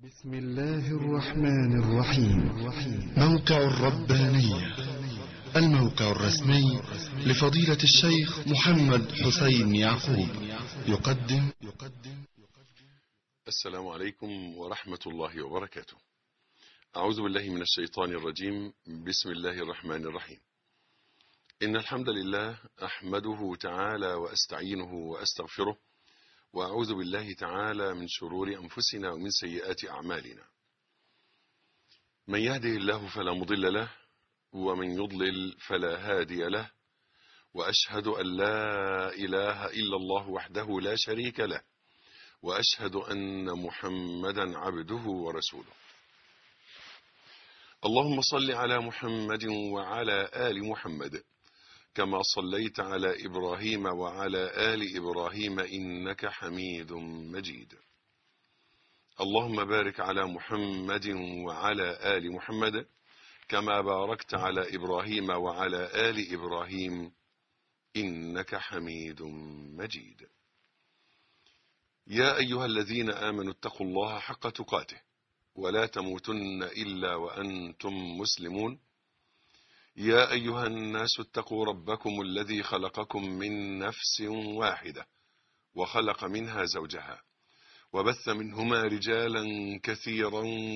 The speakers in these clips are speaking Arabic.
بسم الله الرحمن الرحيم. موقع الربانية، الموقع الرسمي لفضيلة الشيخ محمد حسين يعقوب، يقدم. السلام عليكم ورحمة الله وبركاته. أعوذ بالله من الشيطان الرجيم. بسم الله الرحمن الرحيم. إن الحمد لله أحمده تعالى وأستعينه وأستغفره، وأعوذ بالله تعالى من شرور أنفسنا ومن سيئات أعمالنا. من يهده الله فلا مضل له، ومن يضلل فلا هادي له، وأشهد أن لا إله إلا الله وحده لا شريك له، وأشهد أن محمدا عبده ورسوله. اللهم صل على محمد وعلى آل محمد كما صليت على إبراهيم وعلى آل إبراهيم إنك حميد مجيد. اللهم بارك على محمد وعلى آل محمد كما باركت على إبراهيم وعلى آل إبراهيم إنك حميد مجيد. يا أيها الذين آمنوا اتقوا الله حق تقاته ولا تموتن إلا وأنتم مسلمون. يا أيها الناس اتقوا ربكم الذي خلقكم من نفس واحدة وخلق منها زوجها وبث منهما رجالا كثيرا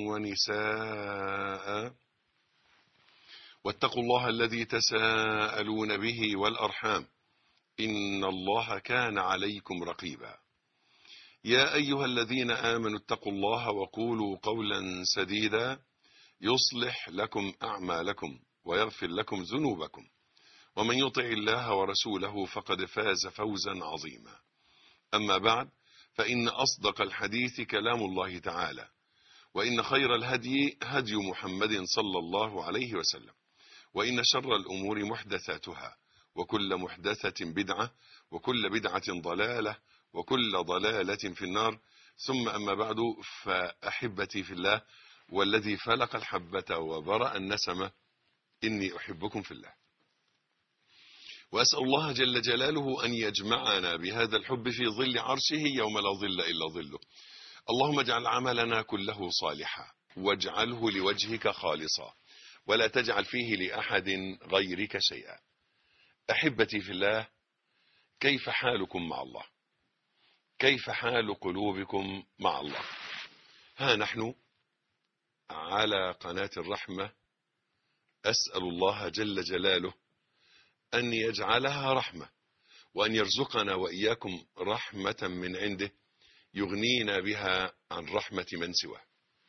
ونساء، واتقوا الله الذي تساءلون به والأرحام إن الله كان عليكم رقيبا. يا أيها الذين آمنوا اتقوا الله وقولوا قولا سديدا يصلح لكم أعمالكم ويغفر لكم ذنوبكم، ومن يطع الله ورسوله فقد فاز فوزا عظيما. أما بعد، فإن أصدق الحديث كلام الله تعالى، وإن خير الهدي هدي محمد صلى الله عليه وسلم، وإن شر الأمور محدثاتها، وكل محدثة بدعة، وكل بدعة ضلالة، وكل ضلالة في النار. ثم أما بعد، فأحبتي في الله والذي فلق الحبة وبرأ النسمة، إني أحبكم في الله، وأسأل الله جل جلاله أن يجمعنا بهذا الحب في ظل عرشه يوم لا ظل إلا ظله. اللهم اجعل عملنا كله صالحا، واجعله لوجهك خالصا، ولا تجعل فيه لأحد غيرك شيئا. أحبتي في الله، كيف حالكم مع الله؟ كيف حال قلوبكم مع الله؟ ها نحن على قناة الرحمة، أسأل الله جل جلاله أن يجعلها رحمة، وأن يرزقنا وإياكم رحمة من عنده يغنينا بها عن رحمة من سواه.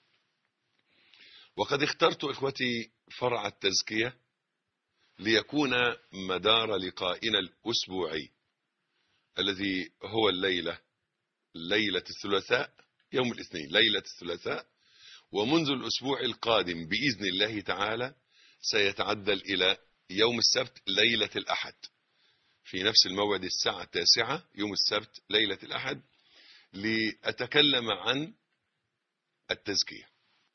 وقد اخترت إخوتي فرع التزكية ليكون مدار لقائنا الأسبوعي، الذي هو ليلة الثلاثاء، يوم الاثنين ليلة الثلاثاء، ومنذ الأسبوع القادم بإذن الله تعالى سيتعدل إلى يوم السبت ليلة الأحد، في نفس الموعد الساعة 9 يوم السبت ليلة الأحد، لأتكلم عن التزكية.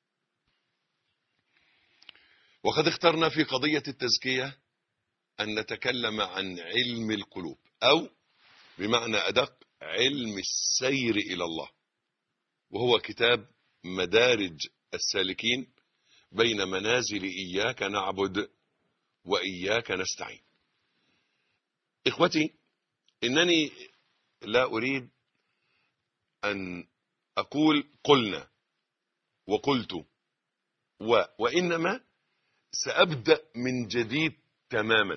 وقد اخترنا في قضية التزكية أن نتكلم عن علم القلوب، أو بمعنى أدق علم السير إلى الله، وهو كتاب مدارج السالكين بين منازل إياك نعبد وإياك نستعين. إخوتي، إنني لا أريد أن أقول قلنا وقلت وإنما سأبدأ من جديد تماما،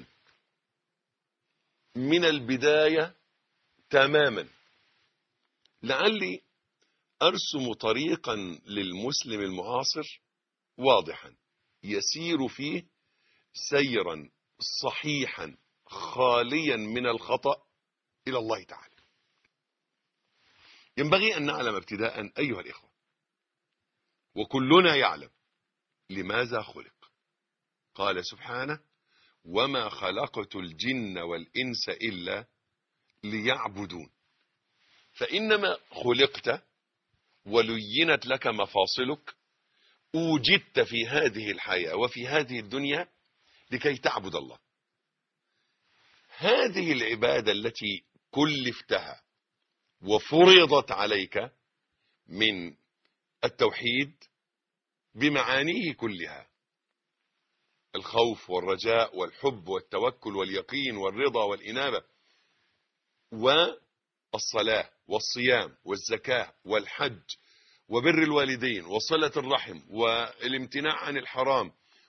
من البداية تماما، لعلي أرسم طريقا للمسلم المعاصر واضحا يسير فيه سيرا صحيحا خاليا من الخطأ إلى الله تعالى. ينبغي أن نعلم ابتداء أيها الإخوة، وكلنا يعلم لماذا خلق. قال سبحانه: وما خلقت الجن والإنس إلا ليعبدون. فإنما خلقت ولينت لك مفاصلك، أوجدت في هذه الحياة وفي هذه الدنيا لكي تعبد الله. هذه العبادة التي كلفتها وفرضت عليك من التوحيد بمعانيه كلها: الخوف والرجاء والحب والتوكل واليقين والرضا والإنابة، والصلاة والصيام والزكاة والحج وبر الوالدين وصلة الرحم والامتناع عن الحرام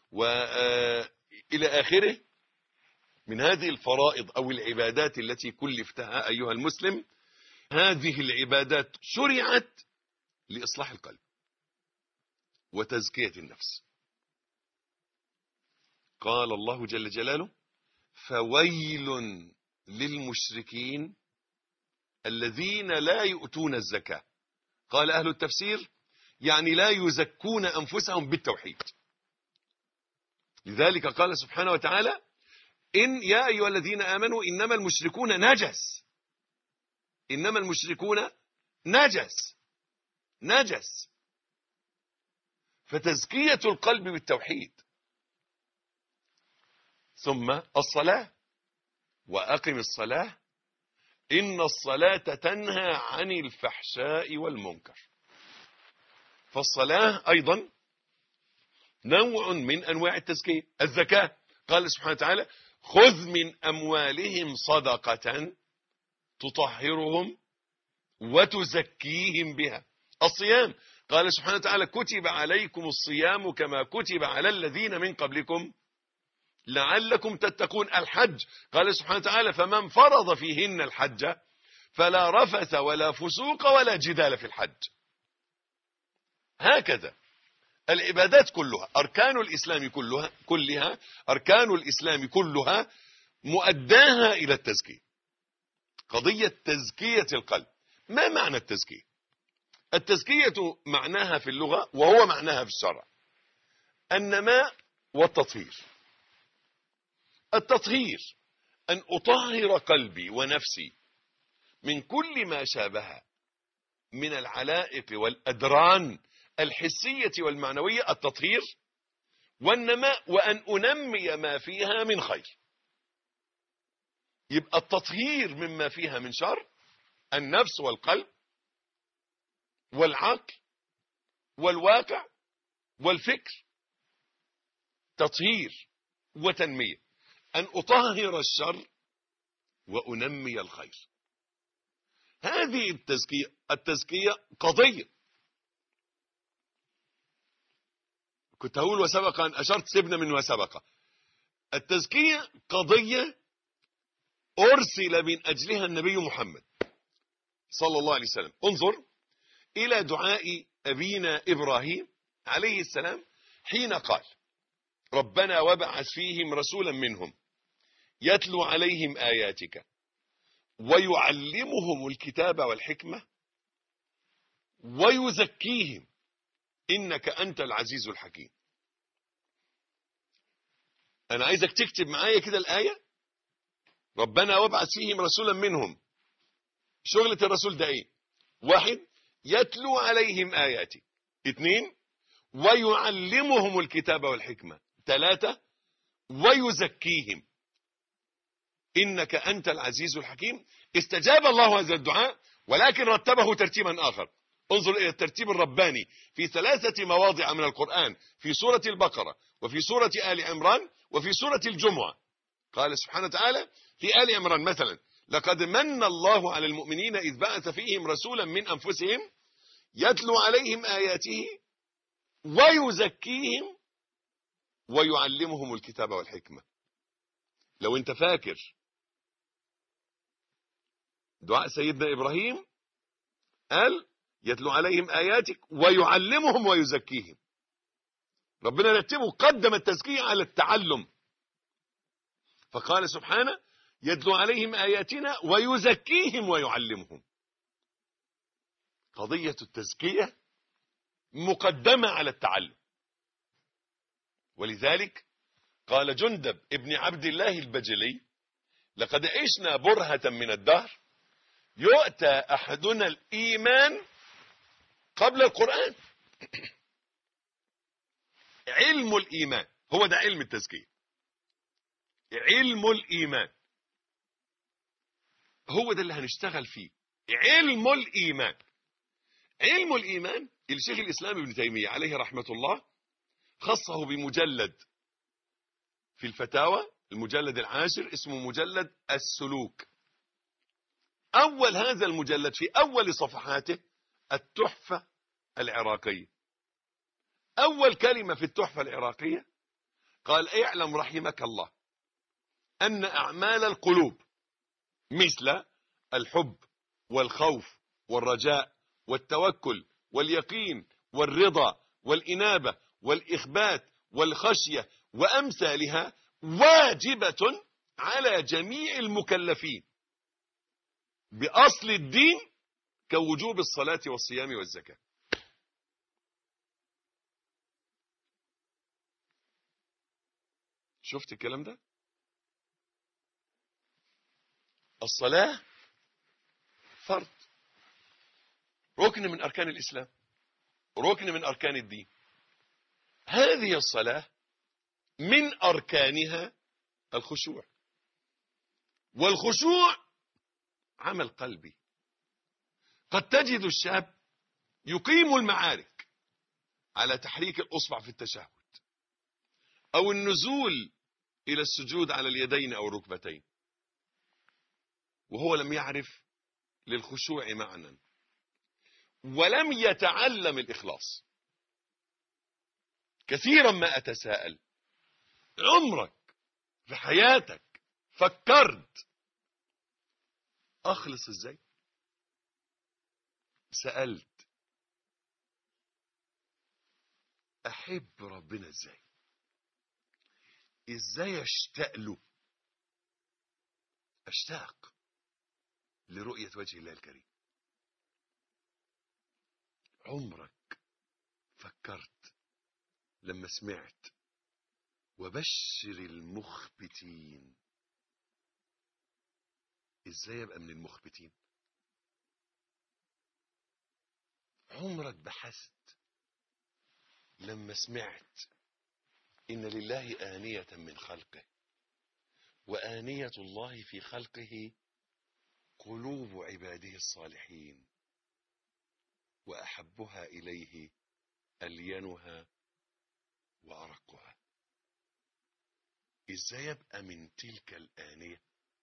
وإلى آخره من هذه الفرائض أو العبادات التي كلفتها أيها المسلم. هذه العبادات شرعت لإصلاح القلب وتزكية النفس. قال الله جل جلاله: فويل للمشركين الذين لا يؤتون الزكاة. قال أهل التفسير: يعني لا يزكون أنفسهم بالتوحيد. لذلك قال سبحانه وتعالى: يا أيها الذين آمنوا إنما المشركون نجس. إنما المشركون نجس. فتزكية القلب بالتوحيد. ثم الصلاة: وأقم الصلاة إن الصلاة تنهى عن الفحشاء والمنكر. فالصلاة أيضا نوع من أنواع التزكية. الزكاة: قال سبحانه وتعالى: خذ من أموالهم صدقة تطهرهم وتزكيهم بها. الصيام: قال سبحانه وتعالى: كتب عليكم الصيام كما كتب على الذين من قبلكم لعلكم تتقون. الحج: قال سبحانه وتعالى: فمن فرض فيهن الحج فلا رفث ولا فسوق ولا جدال في الحج. هكذا العبادات كلها، أركان الإسلام كلها أركان الإسلام كلها مؤداها إلى التزكية. قضية تزكية القلب. ما معنى التزكية؟ التزكية معناها في اللغة وهو معناها في الشرع النماء والتطهير. التطهير أن أطهر قلبي ونفسي من كل ما شابه من العلائق والأدران الحسية والمعنوية، التطهير. والنماء وأن أنمي ما فيها من خير. يبقى التطهير مما فيها من شر: النفس والقلب والعقل والواقع والفكر. تطهير وتنمية، أن أطهر الشر وأنمي الخير. هذه التزكية قضية. كنت هقول وسبق أن أشرت، سيبنا من وسبق. التزكية قضية أرسل من أجلها النبي محمد صلى الله عليه وسلم. انظر إلى دعاء أبينا إبراهيم عليه السلام حين قال: ربنا وابعث فيهم رسولا منهم يتلو عليهم آياتك ويعلمهم الكتاب والحكمة ويزكيهم إنك أنت العزيز الحكيم. أنا عايزك تكتب معايا كده الآية: ربنا وابعث فيهم رسولا منهم. شغلة الرسول ده إيه؟ 1: يتلو عليهم آياتي. 2: ويعلمهم الكتاب والحكمة. 3: ويزكيهم إنك أنت العزيز الحكيم. استجاب الله هذا الدعاء، ولكن رتبه ترتيبا آخر. انظر إلى الترتيب الرباني في 3 مواضع من القرآن: في سورة البقرة وفي سورة آل عمران وفي سورة الجمعة. قال سبحانه وتعالى في آل عمران مثلا: لقد من الله على المؤمنين إذ بعث فيهم رسولا من أنفسهم يتلو عليهم آياته ويزكيهم ويعلمهم الكتاب والحكمة. لو انت فاكر دعاء سيدنا إبراهيم قال: يتلو عليهم آياتك ويعلمهم ويزكيهم. ربنا رتبه، قدم التزكية على التعلم، فقال سبحانه: يتلو عليهم آياتنا ويزكيهم ويعلمهم. قضية التزكية مقدمة على التعلم. ولذلك قال جندب ابن عبد الله البجلي: لقد عشنا برهة من الدهر يؤتى أحدنا الإيمان قبل القرآن. علم الإيمان هو ده علم التزكية. علم الإيمان هو ده اللي هنشتغل فيه. علم الإيمان. علم الإيمان الشيخ الإسلام ابن تيمية عليه رحمة الله خصه بمجلد في الفتاوى، المجلد 10 اسمه مجلد السلوك. أول هذا المجلد في أول صفحاته التحفة العراقية. أول كلمة في التحفة العراقية قال: اعلم رحمك الله أن أعمال القلوب مثل الحب والخوف والرجاء والتوكل واليقين والرضا والإنابة والإخبات والخشية وأمثالها واجبة على جميع المكلفين بأصل الدين كوجوب الصلاة والصيام والزكاة. شفت الكلام ده؟ الصلاة فرض، ركن من أركان الإسلام، ركن من أركان الدين. هذه الصلاة من أركانها الخشوع، والخشوع عمل قلبي. قد تجد الشاب يقيم المعارك على تحريك الأصبع في التشهد أو النزول إلى السجود على اليدين أو الركبتين، وهو لم يعرف للخشوع معنى ولم يتعلم الإخلاص. كثيرا ما أتساءل: عمرك في حياتك فكرت أخلص إزاي؟ سألت أحب ربنا إزاي؟ إزاي أشتاق له؟ أشتاق لرؤية وجه الله الكريم. عمرك فكرت لما سمعت وبشر المخبتين إزاي أبقى من المخبتين؟ عمرك بحثت لما سمعت إن لله آنية من خلقه، وآنية الله في خلقه قلوب عباده الصالحين، وأحبها إليه ألينها وأرقها؟ إزاي يبقى من تلك الآنية؟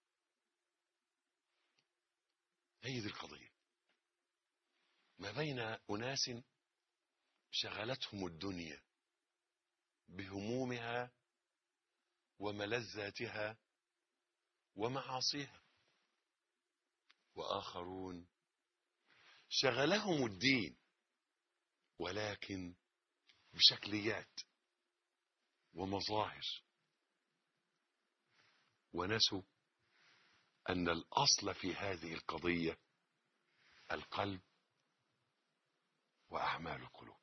هي دي القضية. ما بين أناس شغلتهم الدنيا بهمومها وملذاتها ومعاصيها، وآخرون شغلهم الدين ولكن بشكليات ومظاهر، ونسوا أن الأصل في هذه القضية القلب وأعمال القلوب.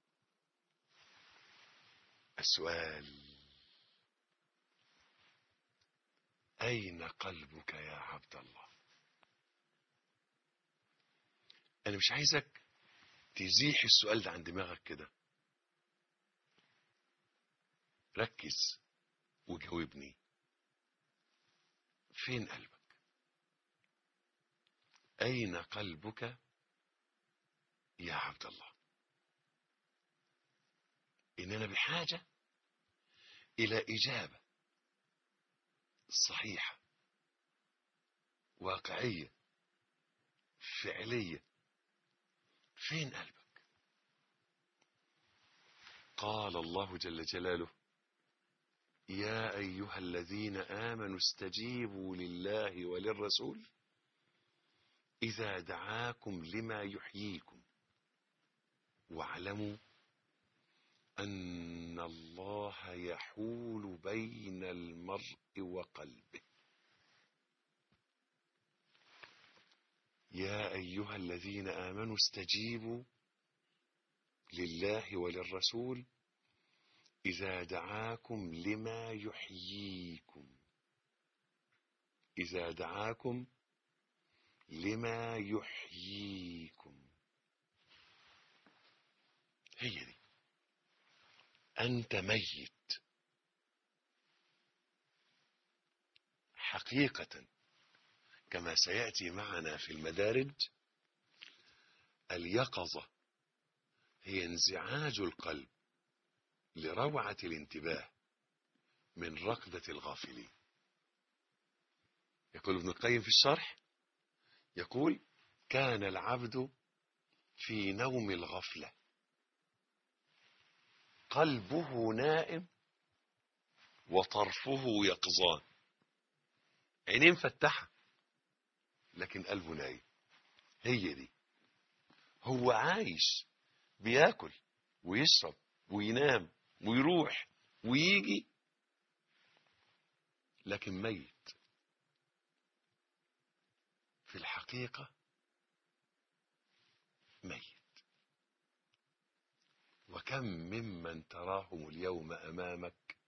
السؤال: أين قلبك يا عبد الله؟ أنا مش عايزك تزيح السؤال ده عن دماغك كده، ركز وجاوبني. فين قلبك؟ أين قلبك يا عبد الله؟ إننا بحاجة إلى إجابة صحيحة واقعية فعلية. فين قلبك؟ قال الله جل جلاله: يا أيها الذين آمنوا استجيبوا لله وللرسول إذا دعاكم لما يحييكم واعلموا أن الله يحول بين المرء وقلبه. يا أيها الذين آمنوا استجيبوا لله وللرسول إذا دعاكم لما يحييكم، إذا دعاكم لما يحييكم. هي دي. أنت ميت حقيقة، كما سيأتي معنا في المدارج. اليقظة هي انزعاج القلب لروعة الانتباه من ركضة الغافلين. يقول ابن القيم في الشرح، يقول: كان العبد في نوم الغفلة قلبه نائم وطرفه يقظان. عينين فتحة لكن قلبه نايم. هي دي، هو عايش بياكل ويشرب وينام ويروح ويجي لكن ميت. في الحقيقة ميت. وكم ممن تراهم اليوم أمامك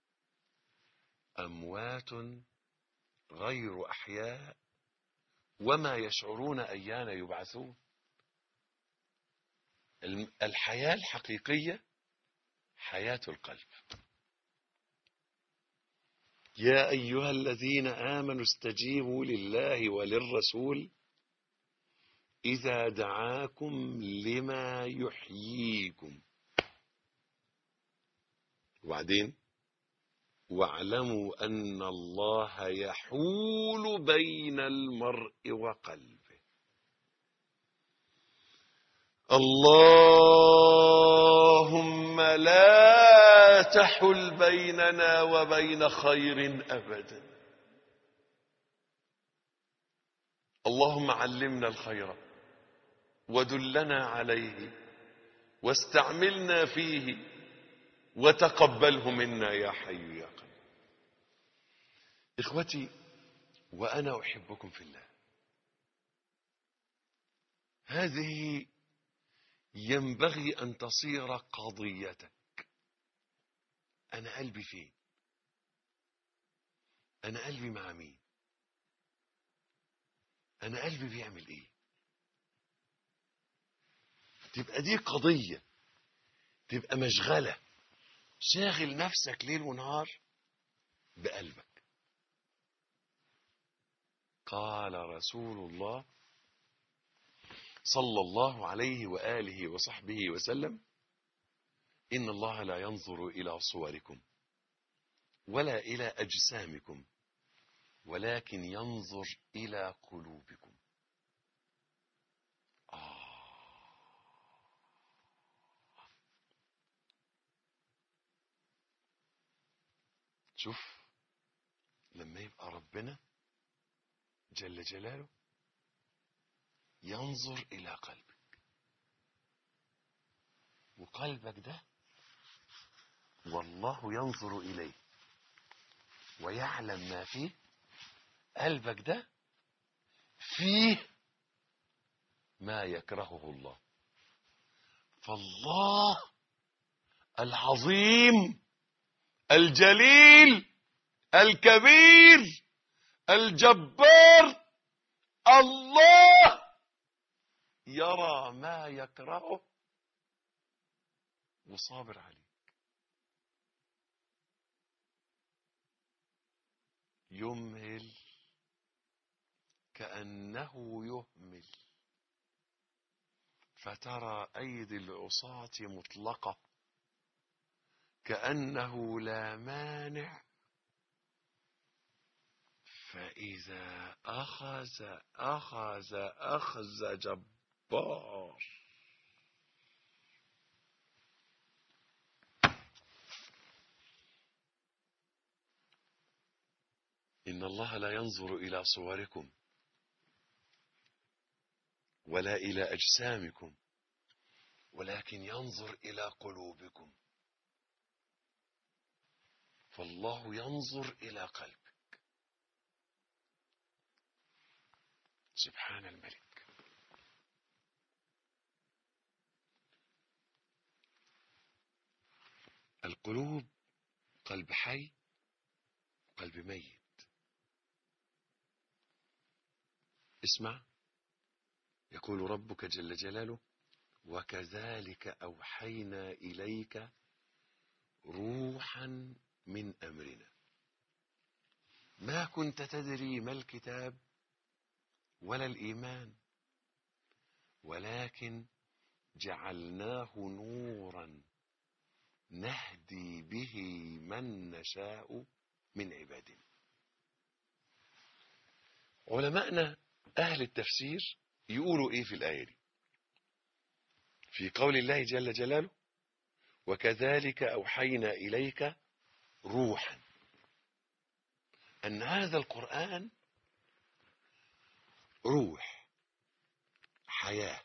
أموات غير أحياء وما يشعرون أيان يبعثون. الحياة الحقيقية حياة القلب. يا أيها الذين آمنوا استجيبوا لله وللرسول إذا دعاكم لما يحييكم. وبعدين: واعلموا أن الله يحول بين المرء وقلبه. اللهم لا تحل بيننا وبين خير أبدا. اللهم علمنا الخير ودلنا عليه واستعملنا فيه وتقبله منا يا حي يا قيوم. إخوتي، وأنا أحبكم في الله. هذه ينبغي أن تصير قضيتك. أنا قلبي فين؟ أنا قلبي مع مين؟ أنا قلبي بيعمل إيه؟ تبقى دي قضية، تبقى مشغلة، شاغل نفسك ليل ونهار بقلبك. قال رسول الله صلى الله عليه وآله وصحبه وسلم: إن الله لا ينظر إلى صوركم ولا إلى أجسامكم ولكن ينظر إلى قلوبكم. شوف، لما يبقى ربنا جل جلاله ينظر إلى قلبك، وقلبك ده والله ينظر إليه ويعلم ما فيه. قلبك ده فيه ما يكرهه الله. فالله العظيم الجليل الكبير الجبار الله يرى ما يكرهه وصابر عليه. يمهل كأنه يهمل، فترى أيدي العصاة مطلقة كأنه لا مانع، فإذا أخذ جبار. إن الله لا ينظر إلى صوركم ولا إلى أجسامكم ولكن ينظر إلى قلوبكم. فالله ينظر إلى قلبك. سبحان الملك. القلوب قلب حي وقلب ميت. اسمع، يقول ربك جل جلاله: وكذلك أوحينا إليك روحا من أمرنا ما كنت تدري ما الكتاب ولا الإيمان ولكن جعلناه نورا نهدي به من نشاء من عبادنا. علماءنا أهل التفسير يقولوا إيه في الآية دي؟ في قول الله جل جلاله: وكذلك أوحينا إليك روحا، أن هذا القرآن روح، حياة.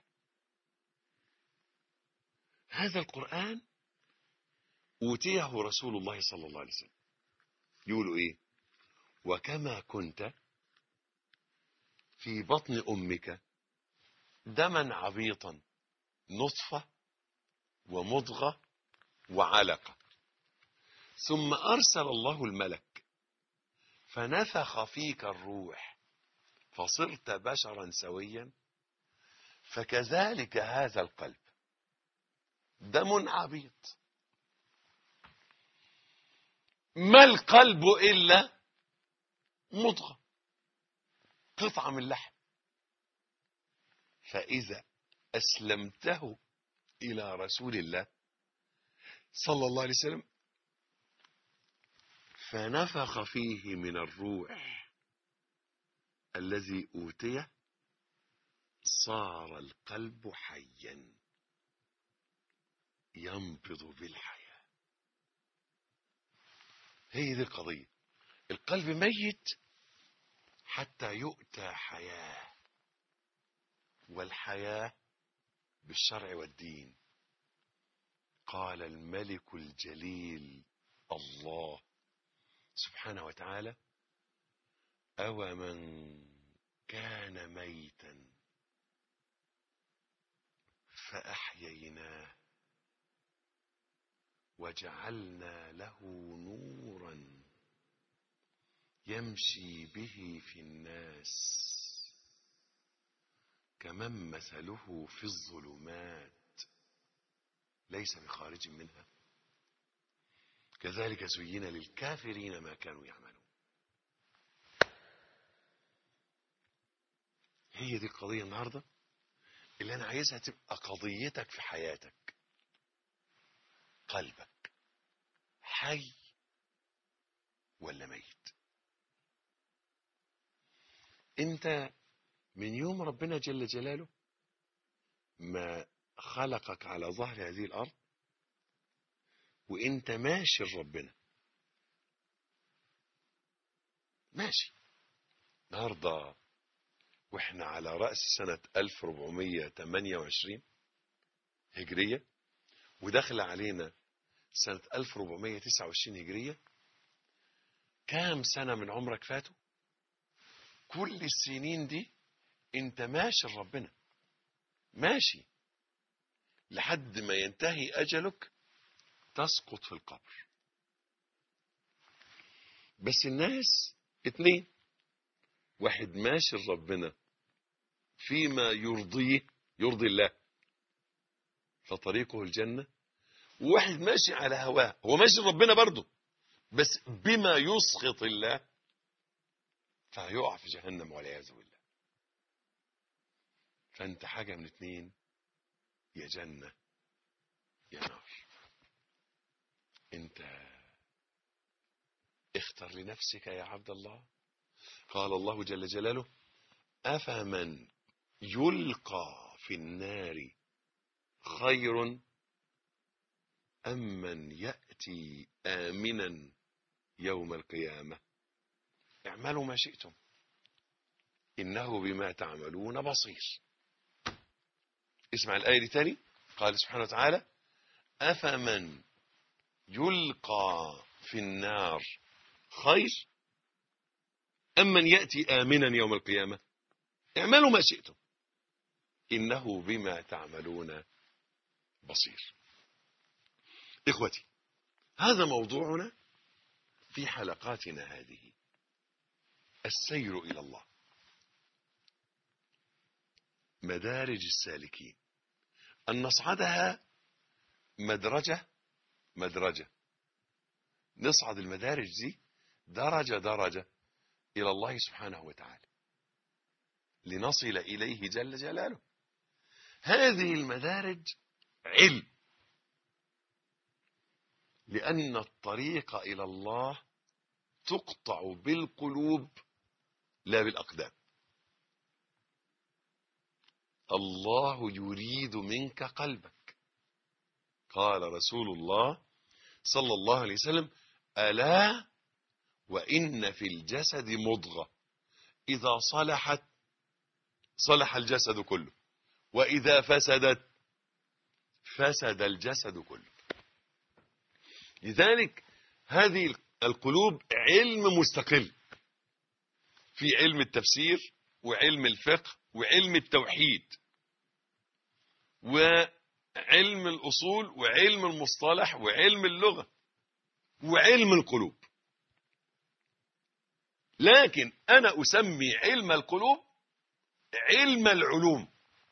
هذا القرآن أوتيه رسول الله صلى الله عليه وسلم. يقولوا إيه؟ وكما كنت في بطن أمك دما عبيطا نطفة ومضغة وعلقة، ثم أرسل الله الملك فنفخ فيك الروح فصرت بشرا سويا، فكذلك هذا القلب دم عبيط. ما القلب إلا مضغة، قطعة من لحم، فإذا أسلمته إلى رسول الله صلى الله عليه وسلم فنفخ فيه من الروح الذي أوتيه، صار القلب حيا ينبض بالحياة. هي دي القضية. القلب ميت حتى يؤتى حياة، والحياة بالشرع والدين. قال الملك الجليل الله سبحانه وتعالى: أو من كان ميتا فأحييناه وجعلنا له نورا يمشي به في الناس كمن مثله في الظلمات ليس بخارج منها كذلك زين للكافرين ما كانوا يعملون. هي دي القضية النهاردة اللي أنا عايزها تبقى قضيتك في حياتك. قلبك حي ولا ميت؟ انت من يوم ربنا جل جلاله ما خلقك على ظهر هذه الأرض وانت ماشي لربنا، ماشي النهارده واحنا على رأس سنة 1428 هجرية، ودخل علينا سنة 1429 هجرية. كام سنة من عمرك فاتوا؟ كل السنين دي انت ماشي لربنا، ماشي لحد ما ينتهي أجلك تسقط في القبر. بس الناس اتنين: واحد ماشي لربنا فيما يرضي الله فطريقه الجنة، وواحد ماشي على هواه، هو ماشي لربنا برضه بس بما يسخط الله فهيقع في جهنم والعياذ بالله. فانت حاجة من اتنين: يا جنة يا نار. انت اختر لنفسك يا عبد الله. قال الله جل جلاله: أفمن يلقى في النار خير أم من يأتي آمنا يوم القيامة اعملوا ما شئتم إنه بما تعملون بصير. اسمع الآية دي تاني. قال سبحانه وتعالى: أفمن يلقى في النار خير أم من يأتي آمنا يوم القيامة اعملوا ما شئتم إنه بما تعملون بصير. إخوتي، هذا موضوعنا في حلقاتنا هذه: السير إلى الله، مدارج السالكين، أن نصعدها مدرجة مدرجة، نصعد المدارج دي درجة درجة إلى الله سبحانه وتعالى لنصل إليه جل جلاله. هذه المدارج علم، لأن الطريق إلى الله تقطع بالقلوب لا بالأقدام. الله يريد منك قلبك. قال رسول الله صلى الله عليه وسلم: ألا وإن في الجسد مضغة إذا صلحت صلح الجسد كله، وإذا فسدت فسد الجسد كله. لذلك هذه القلوب علم مستقل، في علم التفسير وعلم الفقه وعلم التوحيد وعلم الأصول وعلم المصطلح وعلم اللغة وعلم القلوب. لكن أنا أسمي علم القلوب علم العلوم،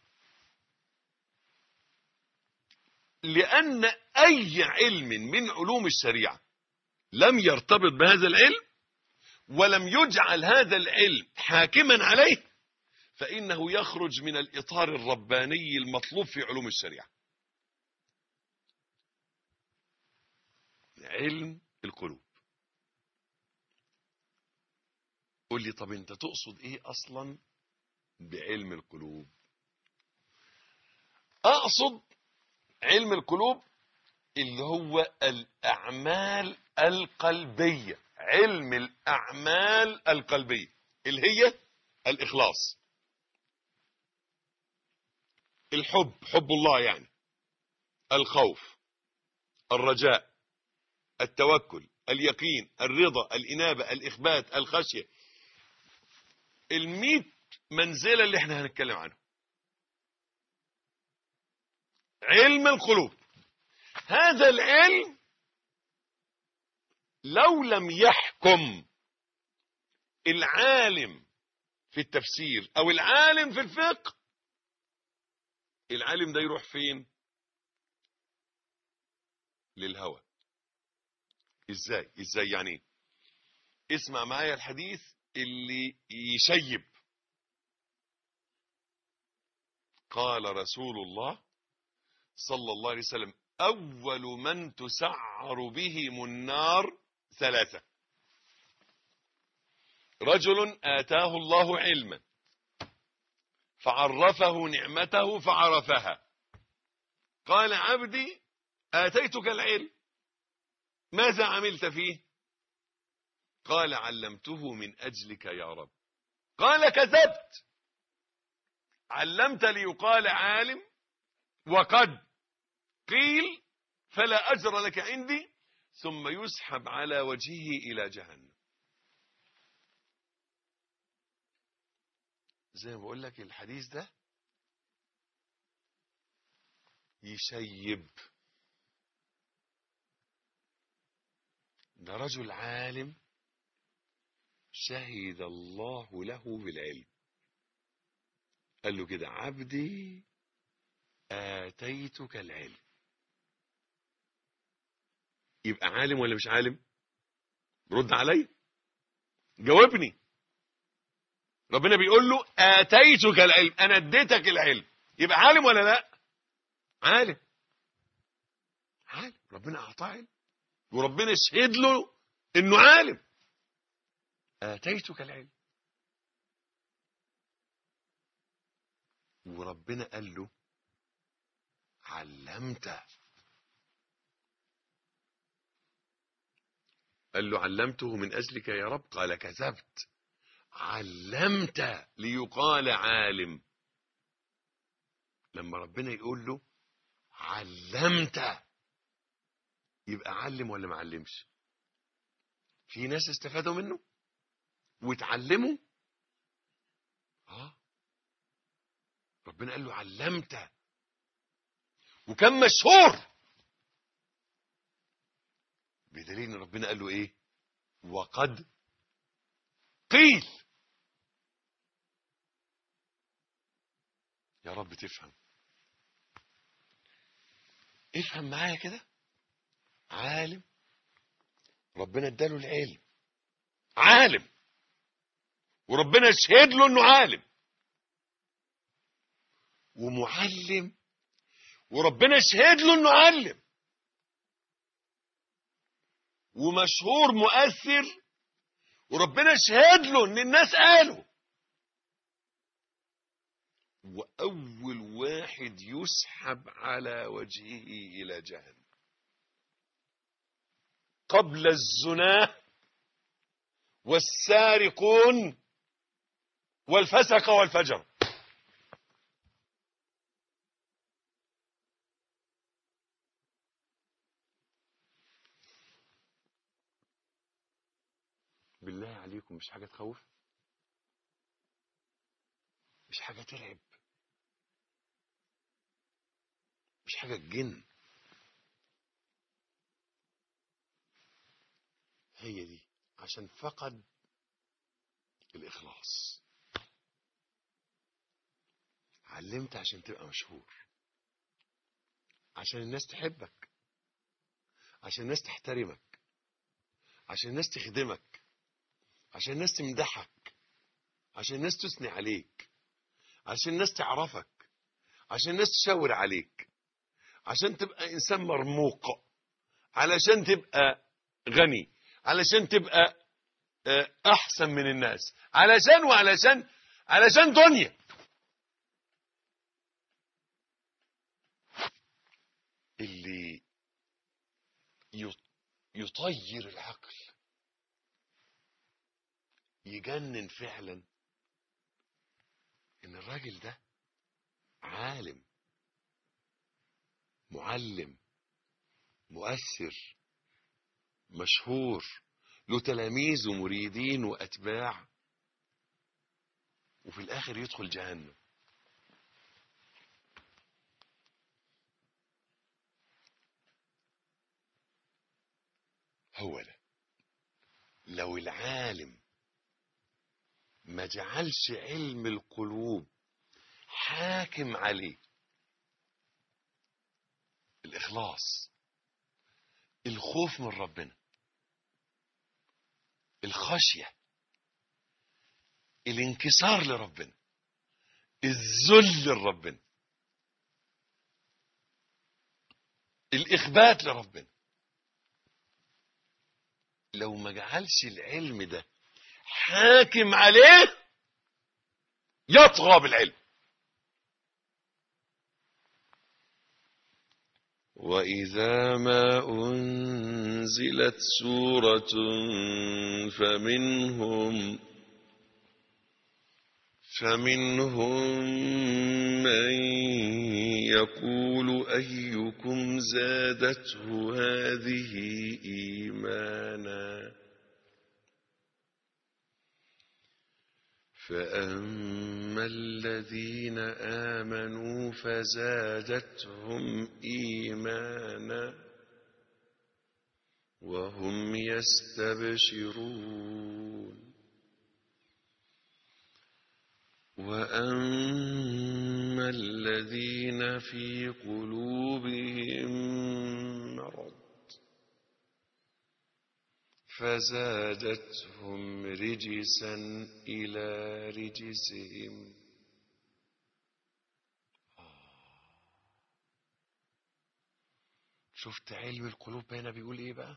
لأن أي علم من علوم الشريعة لم يرتبط بهذا العلم ولم يجعل هذا العلم حاكما عليه فإنه يخرج من الإطار الرباني المطلوب في علوم الشريعة. علم القلوب. قل لي طب انت تقصد ايه اصلا بعلم القلوب؟ اقصد علم القلوب اللي هو الأعمال القلبية، علم الأعمال القلبية اللي هي الإخلاص، الحب، حب الله يعني، الخوف، الرجاء، التوكل، اليقين، الرضا، الإنابة، الإخبات، الخشية، 100 منزلة اللي احنا هنتكلم عنها. علم القلوب. هذا العلم لو لم يحكم العالم في التفسير او العالم في الفقه، العالم ده يروح فين؟ للهوى. ازاي يعني؟ اسمع معايا الحديث اللي يشيب. قال رسول الله صلى الله عليه وسلم: أول من تسعر بهم النار 3: رجل آتاه الله علما فعرفه نعمته فعرفها، قال: عبدي آتيتك العلم ماذا عملت فيه؟ قال: علمته من أجلك يا رب. قال: كذبت، علمت ليقال عالم وقد قيل فلا أجر لك عندي، ثم يسحب على وجهه إلى جهنم. زي ما بقول لك الحديث ده يشيب. ده رجل عالم شهد الله له بالعلم، قال له كده: عبدي آتيتك العلم. يبقى عالم ولا مش عالم؟ رد علي، جاوبني. ربنا بيقول له: آتيتك العلم، أنا اديتك العلم. يبقى عالم ولا لا؟ عالم. عالم، ربنا أعطاه علم وربنا يشهد له إنه عالم. آتيتك العلم. وربنا قال له: علمت. قال له: علمته من أجلك يا رب. قال: كذبت، علمت ليقال عالم. لما ربنا يقول له علمت، يبقى علم ولا ما علمش؟ في ناس استفادوا منه واتعلموا. ربنا قال له علمت، وكان مشهور بدليل ان ربنا قال له ايه؟ وقد قيل. يا رب تفهم، افهم معايا كده. عالم، ربنا اداله العلم، عالم، وربنا يشهد له انه عالم، ومعلم، وربنا شهد له انه علم ومشهور مؤثر، وربنا شهد له ان الناس قالوا، واول واحد يسحب على وجهه الى جهنم قبل الزنا والسارقون والفسق والفجر. بالله عليكم مش حاجة تخوف؟ مش حاجة ترعب؟ مش حاجة تجن؟ هي دي عشان فقد الإخلاص. علمت عشان تبقى مشهور، عشان الناس تحبك، عشان الناس تحترمك، عشان الناس تخدمك، عشان الناس تمدحك، عشان الناس تثني عليك، عشان الناس تعرفك، عشان الناس تشاور عليك، عشان تبقى إنسان مرموق، علشان تبقى غني، علشان تبقى أحسن من الناس، علشان دنيا. اللي يطير العقل يجنن فعلا ان الراجل ده عالم معلم مؤثر مشهور له تلاميذ ومريدين واتباع، وفي الاخر يدخل جهنم. هو ده. لو العالم ما جعلش علم القلوب حاكم عليه، الإخلاص، الخوف من ربنا، الخشية، الانكسار لربنا، الذل لربنا، الإخبات لربنا، لو ما جعلش العلم ده حاكم عليه يطغى بالعلم. وإذا ما أنزلت سورة فمنهم من يقول أيكم زادته هذه إيمانا فأما الذين آمنوا فزادتهم إيمانا وهم يستبشرون وأما الذين في قلوبهم مرض فزادتهم رجسا إلى رجسهم. شفت علم القلوب هنا بيقول ايه بقى؟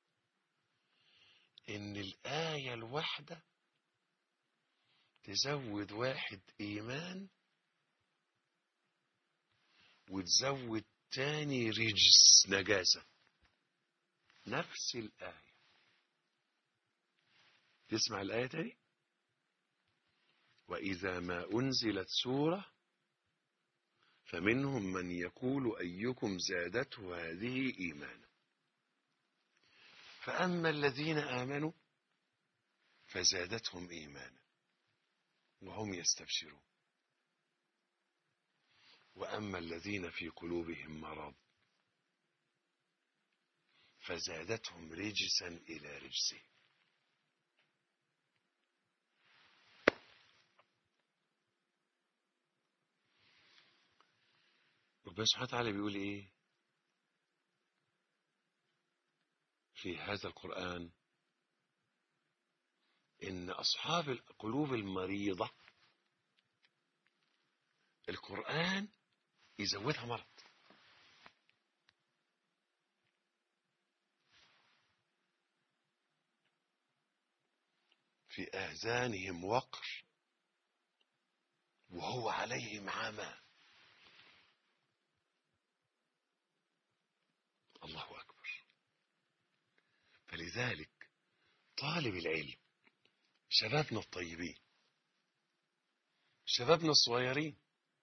ان الآية الواحدة تزود واحد إيمان وتزود تاني رجس نجاسة. نفس الآية. تسمع الآية تاني؟ وإذا ما أنزلت سورة فمنهم من يقول أيكم زادته هذه إيمانا فأما الذين آمنوا فزادتهم إيمانا وهم يستبشرون وأما الذين في قلوبهم مرض فزادتهم رجسا إلى رجسهم. ربنا سبحانه وتعالى بيقول ايه في هذا القرآن؟ ان اصحاب القلوب المريضة القرآن يزودها مرض. في آذانهم وقر وهو عليهم عمى. الله أكبر. فلذلك طالب العلم، شبابنا الطيبين، شبابنا الصغيرين،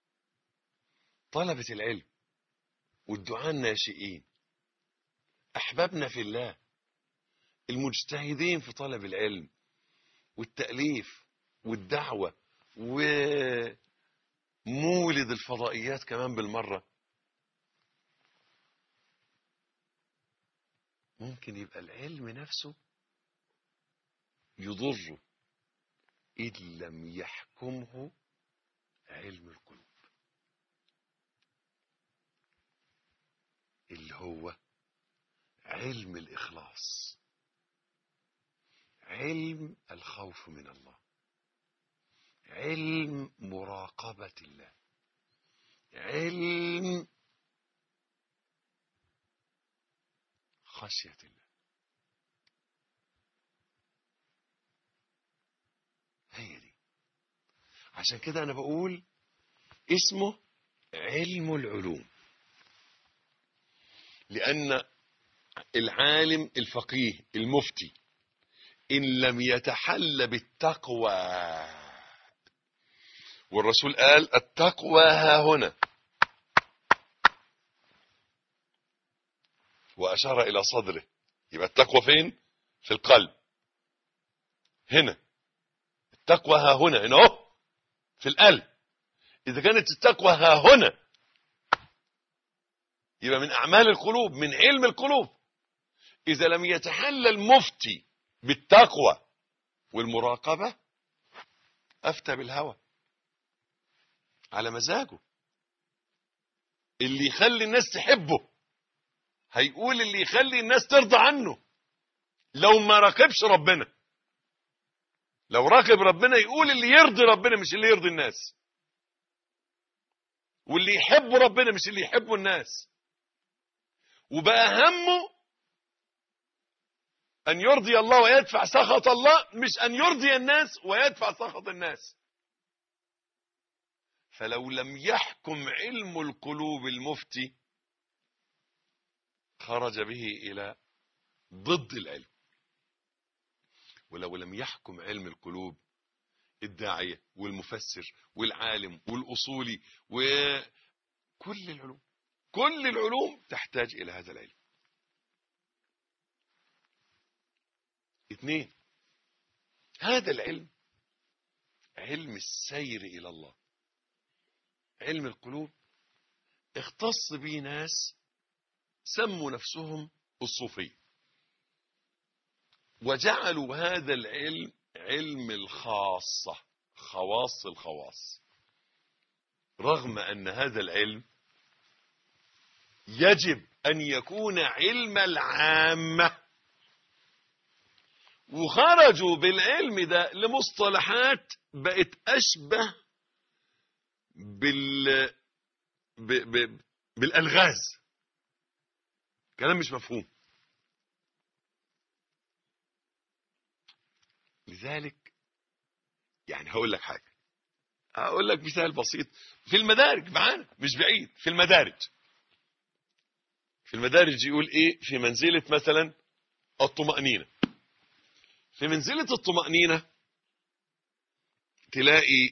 طلبة العلم والدعاة الناشئين، أحبابنا في الله، المجتهدين في طلب العلم والتأليف والدعوة ومولد الفضائيات كمان بالمرة، ممكن يبقى العلم نفسه يضره إن لم يحكمه علم القلوب، اللي هو علم الإخلاص، علم الخوف من الله، علم مراقبة الله، علم خشية الله. هي دي. عشان كده أنا بقول اسمه علم العلوم، لأن العالم الفقيه المفتي إن لم يتحل بالتقوى، والرسول قال التقوى ها هنا، وأشار إلى صدره، يبقى التقوى فين؟ في القلب. هنا التقوى ها هنا، هنا اهو في القلب. إذا كانت التقوى ها هنا يبقى من أعمال القلوب، من علم القلوب. إذا لم يتحلى المفتي بالتقوى والمراقبة أفتى بالهوى على مزاجه، اللي يخلي الناس تحبه هيقول اللي يخلي الناس ترضى عنه. لو ما راقبش ربنا، لو راقب ربنا يقول اللي يرضي ربنا مش اللي يرضي الناس، واللي يحب ربنا مش اللي يحبه الناس. وبقى همه أن يرضي الله ويدفع سخط الله، مش أن يرضي الناس ويدفع سخط الناس. فلو لم يحكم علم القلوب المفتي خرج به إلى ضد العلم. ولو لم يحكم علم القلوب الداعية والمفسر والعالم والأصولي وكل العلوم، كل العلوم تحتاج إلى هذا العلم. 2، هذا العلم علم السير إلى الله. علم القلوب اختص به ناس سموا نفسهم الصوفية، وجعلوا هذا العلم علم الخاصة، خواص الخواص، رغم أن هذا العلم يجب أن يكون علم العامة. وخرجوا بالعلم ده لمصطلحات بقت أشبه بالألغاز، كلام مش مفهوم. لذلك يعني هقول لك حاجة، هقول لك مثال بسيط في المدارج معانا مش بعيد. في المدارج يقول ايه في منزلة مثلا الطمأنينة. في منزلة الطمأنينة تلاقي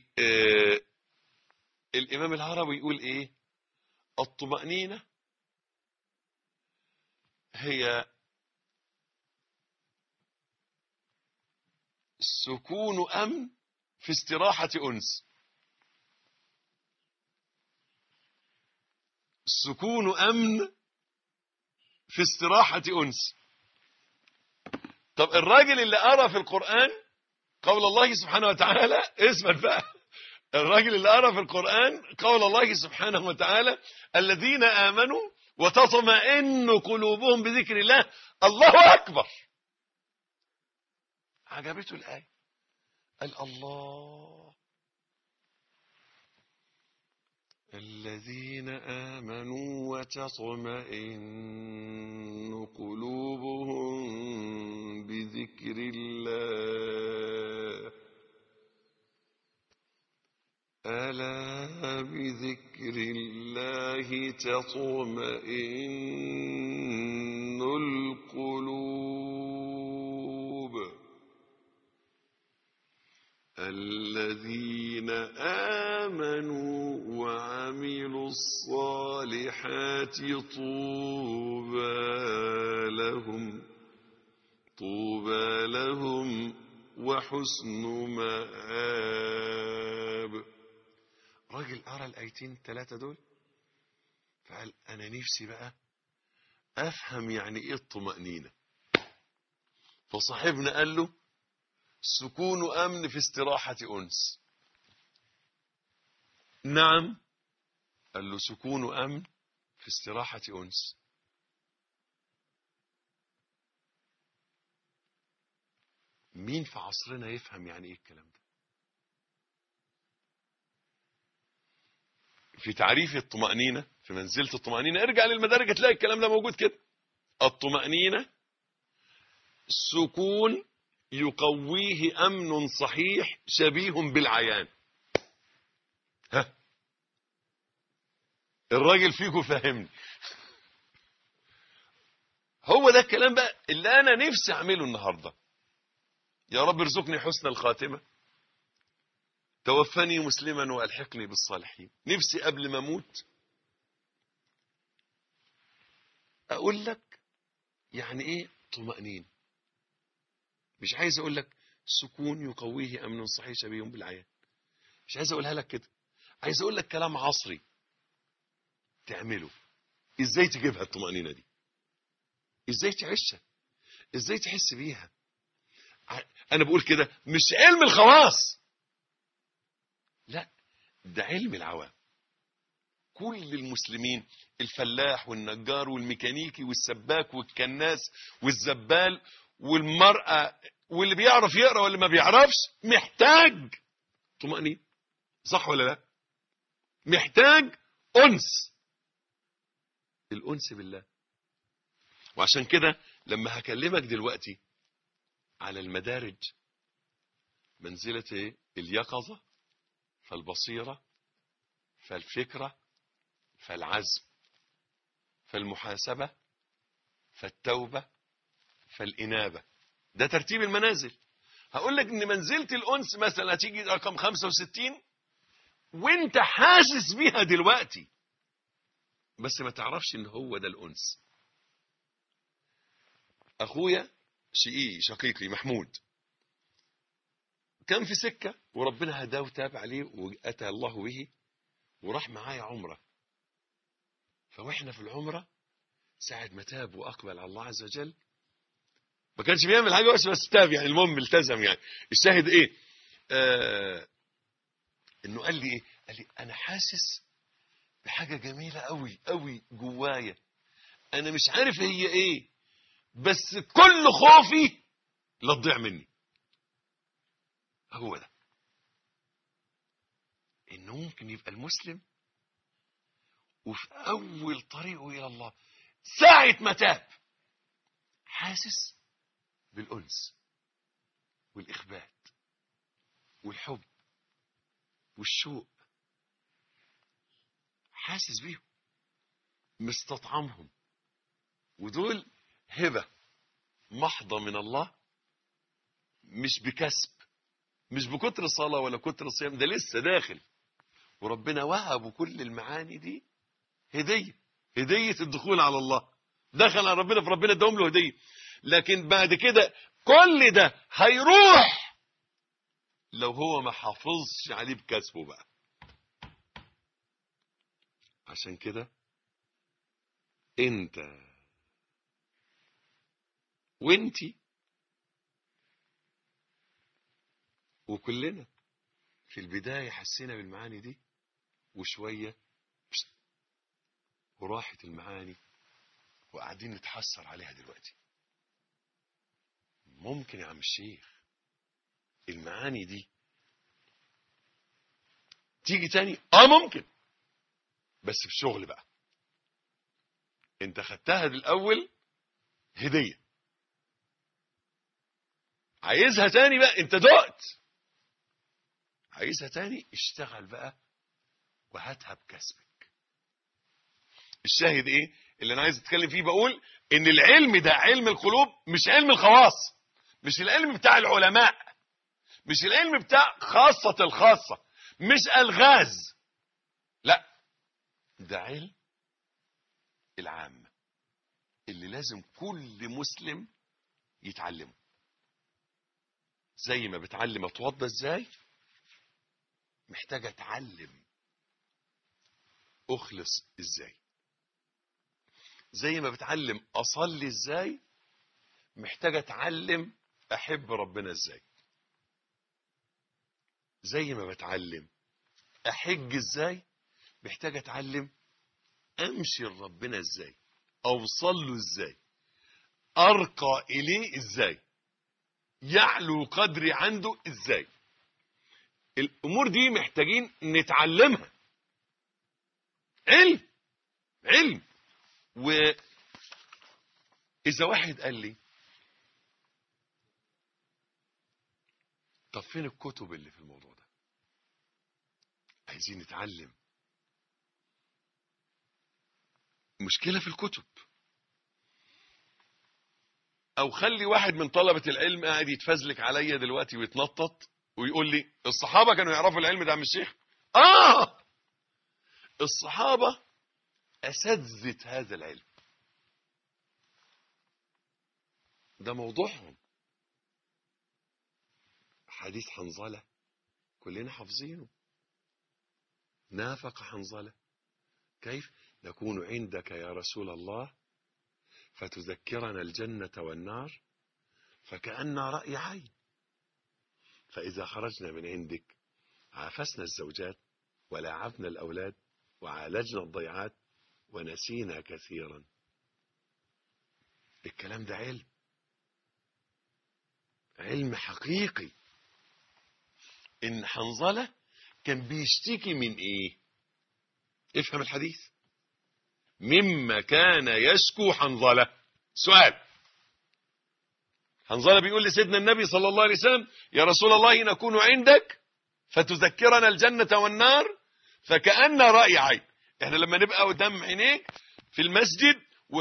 الإمام الهروي يقول ايه؟ الطمأنينة هي سكون أمن في استراحة أنس. سكون أمن في استراحة أنس. طب الراجل اللي قرأ في القرآن قول الله سبحانه وتعالى، اسمع بقى، الراجل اللي قرأ في القرآن قول الله سبحانه وتعالى الذين آمنوا وتطمئن قلوبهم بذكر الله، الله أكبر، عجبته الآية، قال الله الذين آمنوا وتطمئن قلوبهم بذكر الله. الله تطمئن القلوب. الذين آمنوا وعملوا الصالحات طوبى لهم وحسن مآب. راجل قرأ الآيتين الثلاثة دول فقال أنا نفسي بقى أفهم يعني إيه الطمأنينة. فصاحبنا قال له سكون أمن في استراحة أنس. نعم، قال له سكون أمن في استراحة أنس. مين في عصرنا يفهم يعني إيه الكلام ده؟ في تعريف الطمأنينة، في منزلة الطمأنينة، ارجع للمدارج هتلاقي الكلام ده موجود كده. الطمأنينة سكون يقويه أمن صحيح شبيه بالعيان. ها، الراجل فيكم فاهمني. هو ده الكلام بقى اللي أنا نفسي أعمله النهاردة. يا رب ارزقني حسن الخاتمة، توفني مسلما وألحقني بالصالحين. نفسي قبل ما أموت أقول لك يعني إيه طمأنين. مش عايز أقول لك سكون يقويه أمن صحيح شبيه بالعيان، مش عايز أقولها لك كده. عايز أقول لك كلام عصري تعمله. إزاي تجيبها الطمأنينة دي؟ إزاي تعيشها؟ إزاي تحس بيها؟ أنا بقول كده مش علم الخواص، لا، ده علم العوام. كل المسلمين، الفلاح والنجار والميكانيكي والسباك والكناس والزبال والمرأة واللي بيعرف يقرأ واللي ما بيعرفش محتاج طمأنينة. صح ولا لا؟ محتاج أنس، الأنس بالله. وعشان كده لما هكلمك دلوقتي على المدارج، منزلة اليقظة، فالبصيرة، فالفكرة، فالعزم، فالمحاسبة، فالتوبة، فالإنابة. ده ترتيب المنازل. هقول لك ان منزلة الأنس مثلا هتيجي رقم 65 وانت حاسس بيها دلوقتي بس ما تعرفش ان هو ده الأنس. اخويا شقيقي محمود كان في سكة وربنا هداه وتاب عليه وأتى الله به وراح معايا عمرة. فوإحنا في العمرة ساعة ما تاب وأقبل على الله عز وجل، ما كانش بيعمل حاجة بس تاب، يعني المهم التزم. يعني الشاهد ايه؟ انه قال لي ايه؟ قال لي انا حاسس بحاجة جميلة قوي قوي جوايا، انا مش عارف هي ايه، بس كل خوفي لا تضيع مني. هو ده انه ممكن يبقى المسلم وفي اول طريقه الى الله ساعة ما تاب حاسس بالأنس والإخبات والحب والشوق، حاسس بيهم، مستطعمهم. ودول هبة محضة من الله، مش بكسب، مش بكتر صلاة ولا كتر صيام، ده لسه داخل وربنا وهبه كل المعاني دي هدية الدخول على الله. دخل على ربنا فربنا اداهم له هدية. لكن بعد كده كل ده هيروح لو هو ما حافظش عليه بكسبه بقى. عشان كده انت وانتي وكلنا في البداية حسينا بالمعاني دي وشوية وراحت المعاني وقاعدين نتحسر عليها دلوقتي. ممكن يا عم الشيخ المعاني دي تيجي تاني؟ ممكن، بس في شغل بقى. انت خدتها الاول هدية، عايزها تاني بقى، انت دقت، عايزها تاني اشتغل بقى وهاتها بكسبك. الشاهد ايه اللي انا عايز اتكلم فيه؟ بقول ان العلم ده علم القلوب، مش علم الخواص، مش العلم بتاع العلماء، مش العلم بتاع خاصة الخاصة، مش الغاز، لا، ده علم العامة اللي لازم كل مسلم يتعلمه. زي ما بتعلم اتوضى ازاي، محتاج اتعلم اخلص ازاي. زي ما بتعلم اصلي ازاي، محتاج اتعلم احب ربنا ازاي. زي ما بتعلم احج ازاي، محتاج اتعلم امشي لربنا ازاي، اوصل له ازاي، ارقى اليه ازاي، يعلو قدري عنده ازاي. الامور دي محتاجين نتعلمها. علم. واذا واحد قال لي طب فين الكتب اللي في الموضوع ده؟ عايزين نتعلم. مشكلة في الكتب. او خلي واحد من طلبة العلم قاعد يتفزلك عليا دلوقتي ويتنطط ويقول لي الصحابة كانوا يعرفوا العلم ده يا عم الشيخ. الصحابة اساتذة هذا العلم، ده موضوعهم. حديث حنظلة كلنا حافظينه. نافق حنظلة كيف نكون عندك يا رسول الله فتذكرنا الجنة والنار فكأن رأي عين، فإذا خرجنا من عندك عافسنا الزوجات ولاعبنا الأولاد وعالجنا الضيعات ونسينا كثيرا. الكلام ده علم حقيقي. إن حنظلة كان بيشتكي من إيه؟ افهم الحديث. مما كان يشكو حنظلة. سؤال. حنظلة بيقول لسيدنا النبي صلى الله عليه وسلم يا رسول الله نكون عندك فتذكرنا الجنة والنار فكأن رأي عين. احنا لما نبقى قدام عينيك في المسجد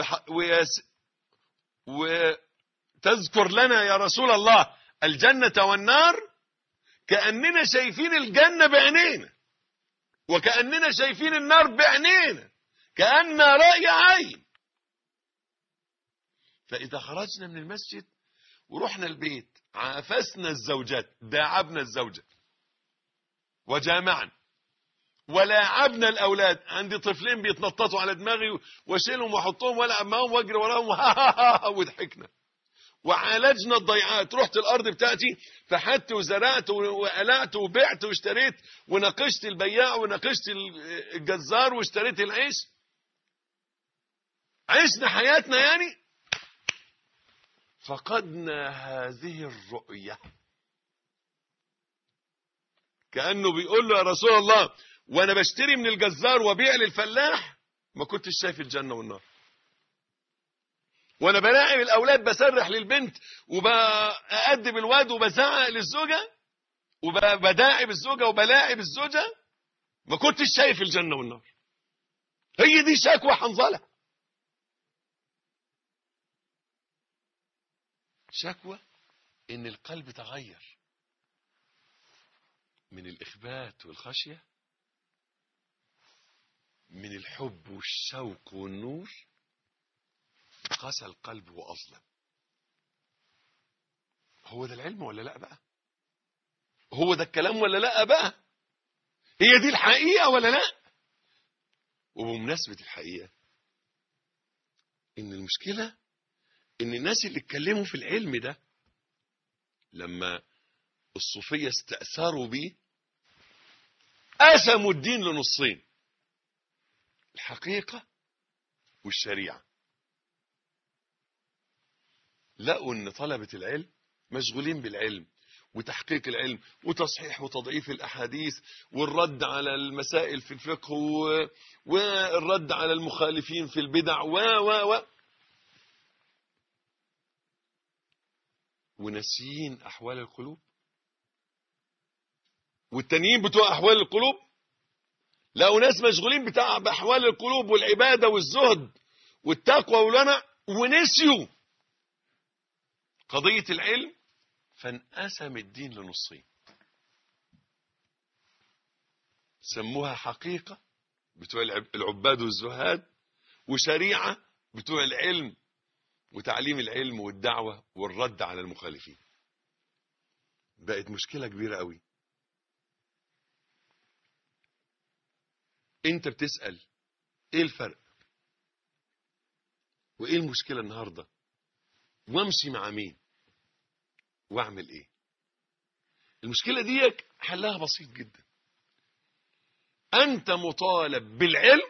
وتذكر لنا يا رسول الله الجنة والنار، كأننا شايفين الجنة بعينينا وكأننا شايفين النار بعينينا، كأن رأي عين. فإذا خرجنا من المسجد ورحنا البيت عافسنا الزوجات، داعبنا الزوجة وجامعنا ولاعبنا الأولاد. عندي طفلين بيتنططوا على دماغي واشيلهم واحطهم والعب معاهم واجري وراهم وضحكنا. وعالجنا الضيعات. رحت الأرض بتاعتي فحدت وزرعت وقلعت وبعت واشتريت وناقشت البياع وناقشت الجزار واشتريت العيش. عشنا حياتنا يعني. فقدنا هذه الرؤية. كأنه بيقول له يا رسول الله وانا بشتري من الجزار وبيع للفلاح ما كنتش شايف الجنة والنار. وانا بلاعب الاولاد بسرح للبنت وبأدب الواد وبزعق للزوجة وبداعب الزوجة وبلاعب الزوجة ما كنتش شايف الجنة والنار. هي دي شكوى حنظلة. شكوى ان القلب تغير من الإخبات والخشية، من الحب والشوق والنور، قسى القلب وأظلم. هو ده العلم ولا لا بقى؟ هو ده الكلام ولا لا بقى؟ هي دي الحقيقة ولا لا؟ وبمناسبة الحقيقة، إن المشكلة إن الناس اللي اتكلموا في العلم ده لما الصوفية استأثروا بيه قسموا الدين لنصين: الحقيقة والشريعة. لقوا ان طلبة العلم مشغولين بالعلم وتحقيق العلم وتصحيح وتضعيف الأحاديث والرد على المسائل في الفقه والرد على المخالفين في البدع وناسيين أحوال القلوب. والتانيين بتوع أحوال القلوب لقوا ناس مشغولين بأحوال القلوب والعبادة والزهد والتقوى والورع، ونسيوا قضية العلم، فانقسم الدين لنصين. سموها حقيقة بتوع العباد والزهاد، وشريعة بتوع العلم وتعليم العلم والدعوة والرد على المخالفين. بقت مشكلة كبيرة قوي. انت بتسأل ايه الفرق وايه المشكلة النهاردة، وامشي مع مين واعمل ايه؟ المشكلة دي حلها بسيط جدا. انت مطالب بالعلم،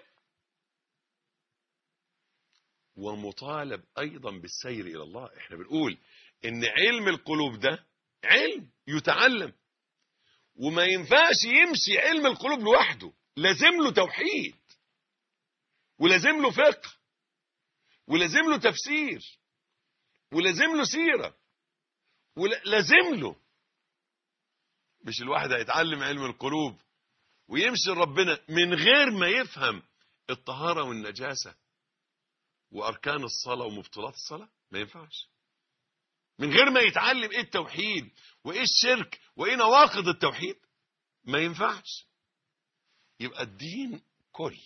ومطالب ايضا بالسير الى الله. احنا بنقول ان علم القلوب ده علم يتعلم، وما ينفعش يمشي علم القلوب لوحده، لازم له توحيد، ولازم له فقه، ولازم له تفسير، ولازم له سيرة، ولازم له. مش الواحد هيتعلم علم القلوب ويمشي لربنا من غير ما يفهم الطهارة والنجاسة وأركان الصلاة ومبطلات الصلاة، ما ينفعش. من غير ما يتعلم ايه التوحيد وايه الشرك وايه نواقض التوحيد، ما ينفعش. يبقى الدين كل.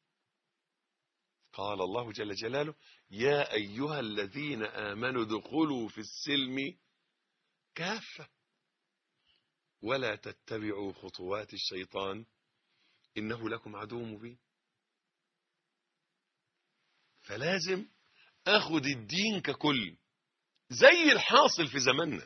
قال الله جل جلاله: يا أيها الذين آمنوا ادخلوا في السلم كافة ولا تتبعوا خطوات الشيطان إنه لكم عدو مبين. فلازم أخذ الدين ككل، زي الحاصل في زماننا.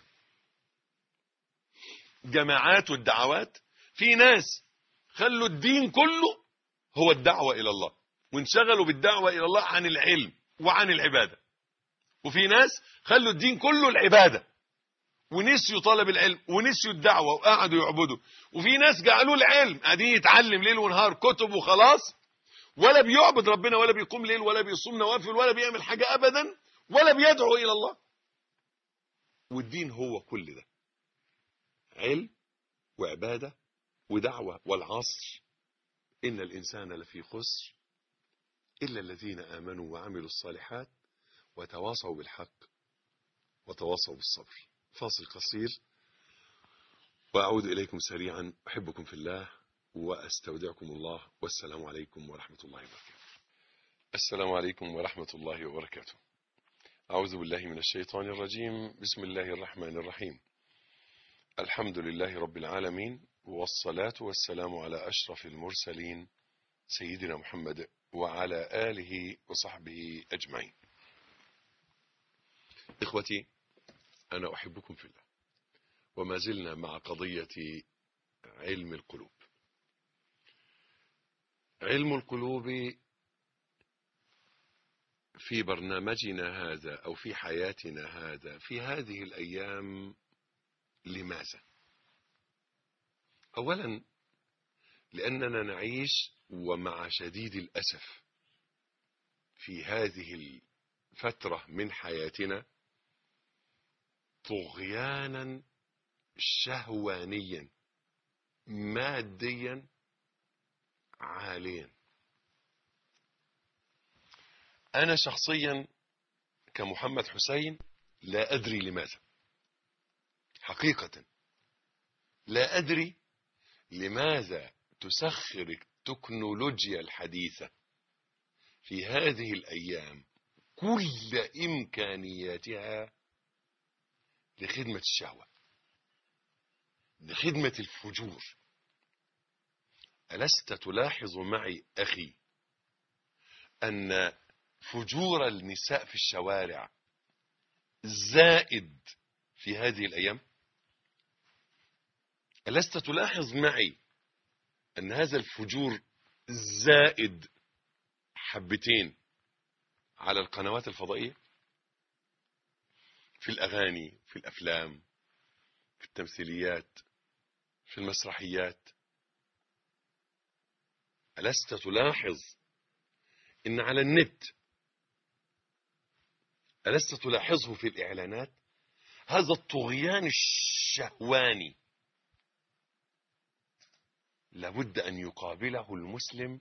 جماعات والدعوات، في ناس خلوا الدين كله هو الدعوة إلى الله، وانشغلوا بالدعوة إلى الله عن العلم وعن العبادة. وفي ناس خلوا الدين كله العبادة، ونسيوا طلب العلم ونسيوا الدعوة وقعدوا يعبدوا. وفي ناس جعلوا العلم قاعدين يتعلم ليل ونهار كتب وخلاص، ولا بيعبد ربنا، ولا بيقوم ليل، ولا بيصوم نوافل، ولا بيعمل حاجة أبدا، ولا بيدعو إلى الله. والدين هو كل ده، علم وعبادة ودعوة. والعصر إن الإنسان لفي خسر إلا الذين آمنوا وعملوا الصالحات وتواصوا بالحق وتواصوا بالصبر. فاصل قصير وأعود إليكم سريعا. أحبكم في الله وأستودعكم الله، والسلام عليكم ورحمة الله وبركاته. السلام عليكم ورحمة الله وبركاته. أعوذ بالله من الشيطان الرجيم. بسم الله الرحمن الرحيم. الحمد لله رب العالمين، والصلاة والسلام على أشرف المرسلين سيدنا محمد وعلى آله وصحبه أجمعين. إخوتي، أنا أحبكم في الله، وما زلنا مع قضية علم القلوب. علم القلوب في برنامجنا هذا أو في حياتنا هذا في هذه الأيام، لماذا؟ أولا لأننا نعيش ومع شديد الأسف في هذه الفترة من حياتنا طغيانا شهوانيا ماديا عاليا. أنا شخصيا كمحمد حسين لا أدري لماذا، حقيقة لا أدري لماذا تسخر التكنولوجيا الحديثة في هذه الأيام كل إمكانياتها لخدمة الشهوة، لخدمة الفجور. ألست تلاحظ معي أخي أن فجور النساء في الشوارع زائد في هذه الأيام؟ ألست تلاحظ معي أن هذا الفجور زائد حبتين على القنوات الفضائية، في الأغاني، في الأفلام، في التمثيليات، في المسرحيات؟ ألست تلاحظ إن على النت، ألست تلاحظه في الإعلانات، هذا الطغيان الشهواني لابد أن يقابله المسلم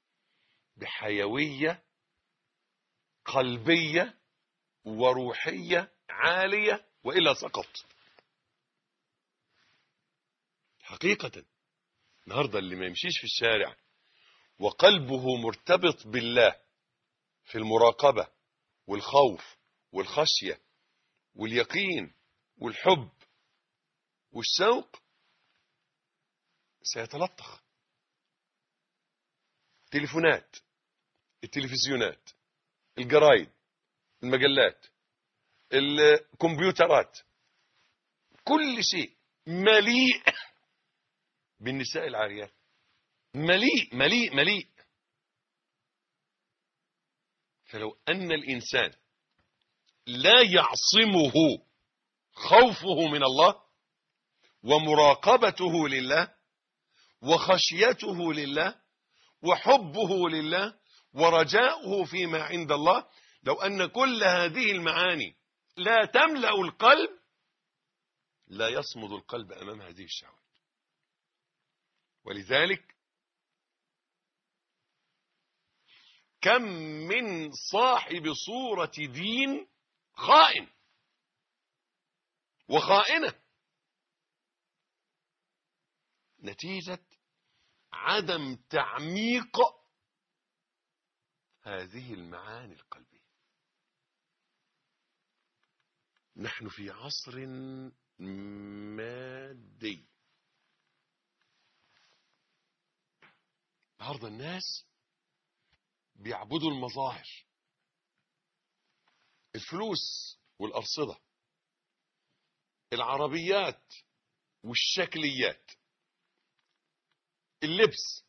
بحيوية قلبية وروحية عالية، وإلا سقط. حقيقة النهاردة اللي ما يمشيش في الشارع وقلبه مرتبط بالله في المراقبة والخوف والخشية واليقين والحب والشوق سيتلطخ. تليفونات، التلفزيونات، الجرايد، المجلات، الكمبيوترات، كل شيء مليء بالنساء العاريات، مليء مليء مليء. فلو أن الإنسان لا يعصمه خوفه من الله ومراقبته لله وخشيته لله وحبه لله ورجاؤه فيما عند الله، لو أن كل هذه المعاني لا تملأ القلب لا يصمد القلب أمام هذه الشهوات. ولذلك كم من صاحب صورة دين خائن وخائنة نتيجة عدم تعميق هذه المعاني القلبية. نحن في عصر مادي. النهارده الناس بيعبدوا المظاهر، الفلوس والأرصدة، العربيات والشكليات، اللبس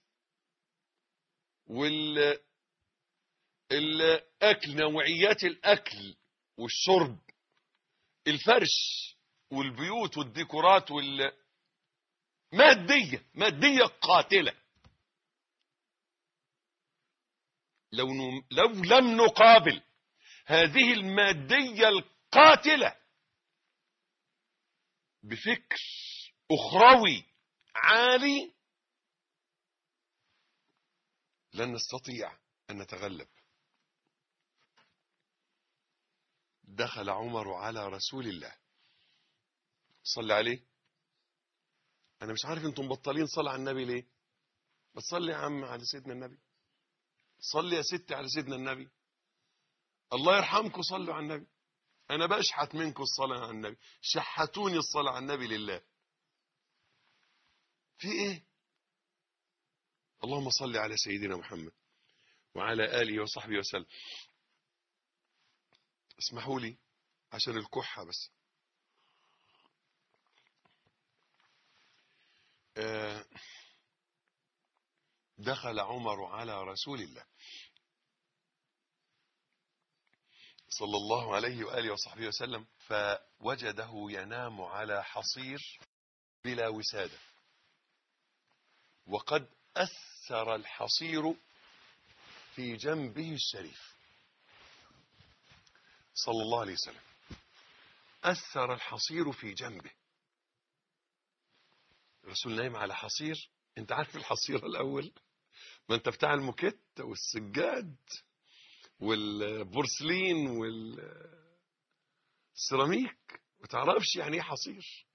والأكل، نوعيات الأكل والشرب، الفرش والبيوت والديكورات مادية قاتلة. لو لم نقابل هذه المادية القاتلة بفكر أخروي عالي لن نستطيع أن نتغلب. دخل عمر على رسول الله صلى عليه. أنا مش عارف أنتم مبطلين صلاة على النبي ليه؟ بس صلي يا عم على سيدنا النبي، صلي يا ستي على سيدنا النبي، الله يرحمكم صلوا على النبي. أنا بشحت منكم الصلاة على النبي، شحتوني الصلاة على النبي لله. في إيه؟ اللهم صل على سيدنا محمد وعلى آله وصحبه وسلم. اسمحوا لي عشان الكحة بس. دخل عمر على رسول الله صلى الله عليه وآله وصحبه وسلم فوجده ينام على حصير بلا وسادة، وقد أثر الحصير في جنبه الشريف صلى الله عليه وسلم. أثر الحصير في جنبه. الرسول نايم على حصير. انت عارف الحصير الأول؟ ما انت بتاع الموكيت والسجاد والبورسلين والسيراميك، ما تعرفش يعني ايه حصير.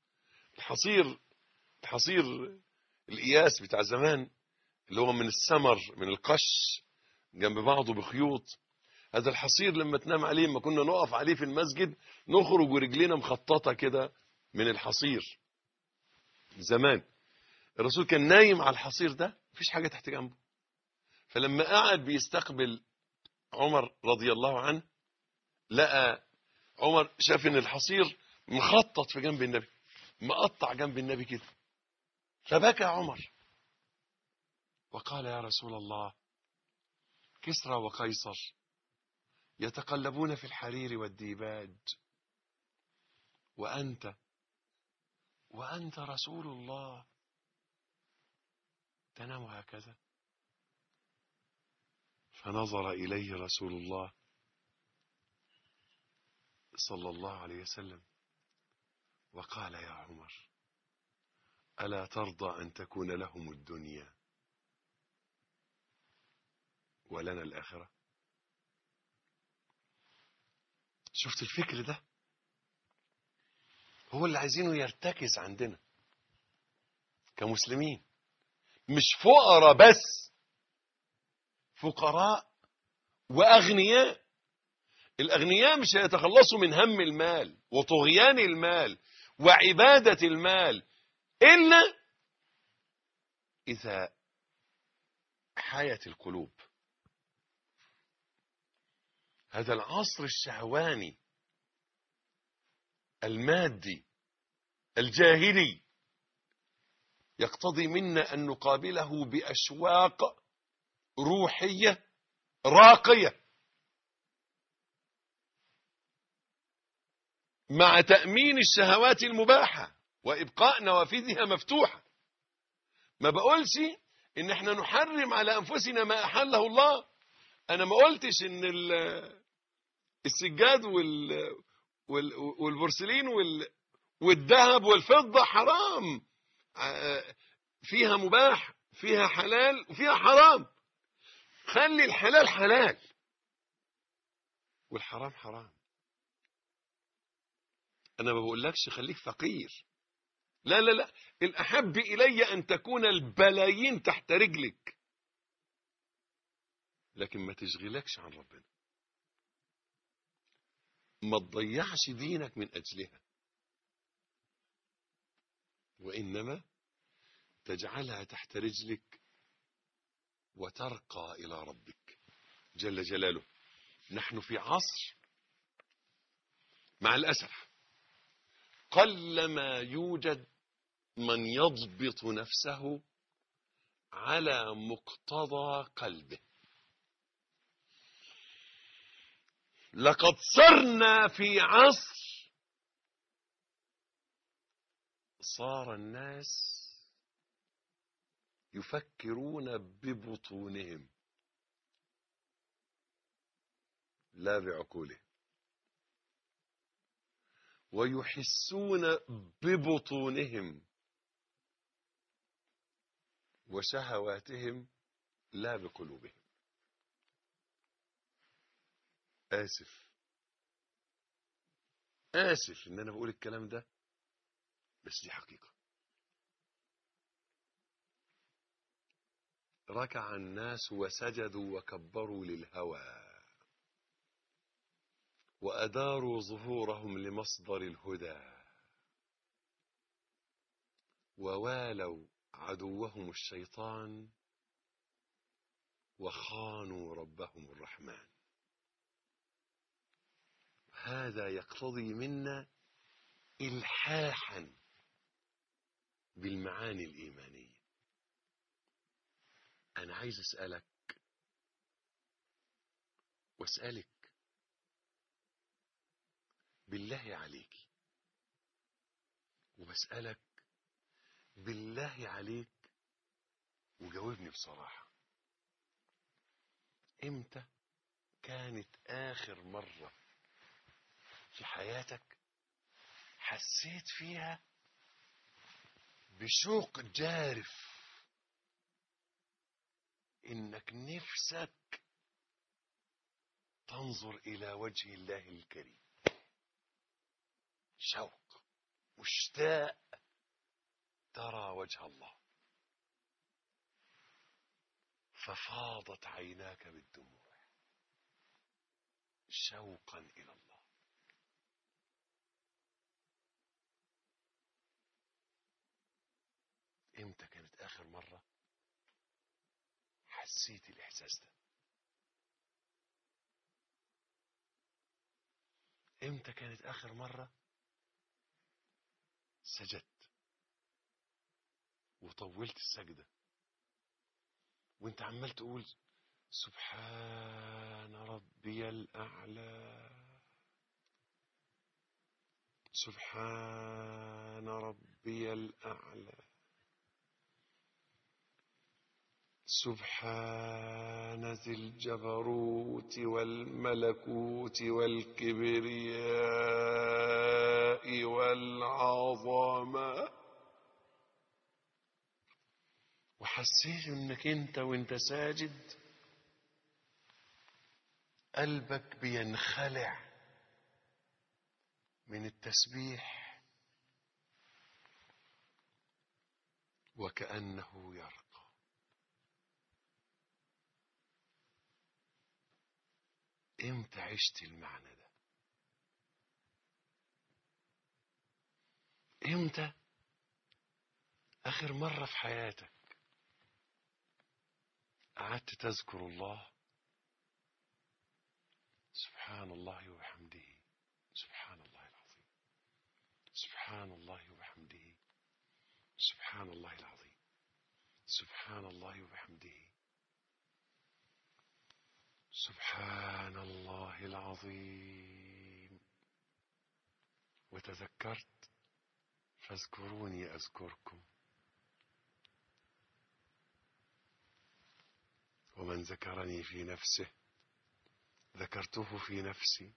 الحصير القياس بتاع زمان اللي هو من السمر من القش جنب بعضه بخيوط. هذا الحصير لما تنام عليه، ما كنا نقف عليه في المسجد نخرج ورجلينا مخططة كده من الحصير زمان. الرسول كان نايم على الحصير ده، مفيش حاجة تحت جنبه. فلما قعد بيستقبل عمر رضي الله عنه، لقى عمر شاف ان الحصير مخطط في جنب النبي، مقطع جنب النبي كده، فبكى عمر وقال يا رسول الله، كسرى وقيصر يتقلبون في الحرير والديباج، وأنت رسول الله تنام هكذا. فنظر إليه رسول الله صلى الله عليه وسلم وقال يا عمر، ألا ترضى أن تكون لهم الدنيا ولنا الآخرة؟ شفت الفكر ده؟ هو اللي عايزينه يرتكز عندنا كمسلمين، مش فقراء بس، فقراء وأغنياء. الأغنياء مش هيتخلصوا من هم المال وطغيان المال وعبادة المال إلا إذا حيت القلوب. هذا العصر الشهواني المادي الجاهلي يقتضي منا أن نقابله بأشواق روحية راقية، مع تأمين الشهوات المباحة وإبقاء نوافذها مفتوحة. ما بقولش إن احنا نحرم على أنفسنا ما أحله الله. أنا ما قلتش إن السجاد والبورسلين والذهب والفضة حرام، فيها مباح، فيها حلال وفيها حرام. خلي الحلال حلال والحرام حرام. أنا ما بقولكش خليك فقير، لا لا لا، الأحب إلي أن تكون البلايين تحت رجلك، لكن ما تشغلكش عن ربنا، ما تضيعش دينك من أجلها، وإنما تجعلها تحت رجلك وترقى إلى ربك جل جلاله. نحن في عصر مع الأسف قلما يوجد من يضبط نفسه على مقتضى قلبه. لقد صرنا في عصر صار الناس يفكرون ببطونهم لا بعقولهم، ويحسون ببطونهم وشهواتهم لا بقلوبهم. آسف إن أنا بقول الكلام ده، بس دي حقيقة. ركع الناس وسجدوا وكبروا للهوى، وأداروا ظهورهم لمصدر الهدى، ووالوا عدوهم الشيطان وخانوا ربهم الرحمن. هذا يقتضي منا إلحاحا بالمعاني الإيمانية. أنا عايز أسألك وأسألك بالله عليك، وبسألك بالله عليك، وجاوبني بصراحة. إمتى كانت آخر مرة في حياتك حسيت فيها بشوق جارف إنك نفسك تنظر إلى وجه الله الكريم؟ شوق، مشتاق ترى وجه الله، ففاضت عيناك بالدموع شوقا إلى الله. إمتى كانت آخر مرة حسيت الإحساس ده؟ إمتى كانت آخر مرة سجدت وطولت السجدة وانت عمال تقول سبحان ربي الأعلى، سبحان ربي الأعلى، سبحان ذي الجبروت والملكوت والكبرياء والعظمة. حسيت انك انت وانت ساجد قلبك بينخلع من التسبيح وكأنه يرقى. امتى عشت المعنى ده؟ امتى آخر مرة في حياتك قعدت تذكر الله؟ سبحان الله وبحمده، سبحان الله العظيم، سبحان الله وبحمده، سبحان الله العظيم، سبحان الله وبحمده، سبحان الله العظيم. وتذكرت فاذكروني أذكركم، ومن ذكرني في نفسه ذكرته في نفسي،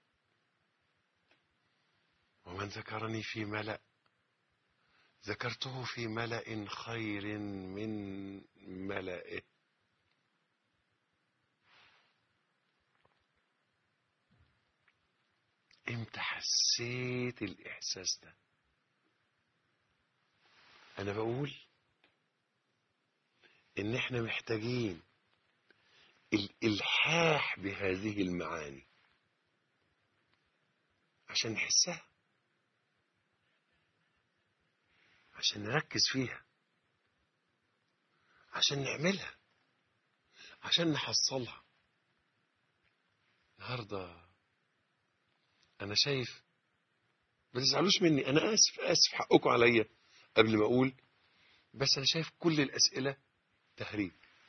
ومن ذكرني في ملأ ذكرته في ملأ خير من ملئه. امتى حسيت الإحساس ده؟ أنا بقول إن إحنا محتاجين الإلحاح بهذه المعاني عشان نحسها، عشان نركز فيها، عشان نعملها، عشان نحصلها. النهارده أنا شايف، ما تزعلوش مني، أنا آسف حقكم عليا قبل ما أقول، بس أنا شايف كل الأسئلة تهريج.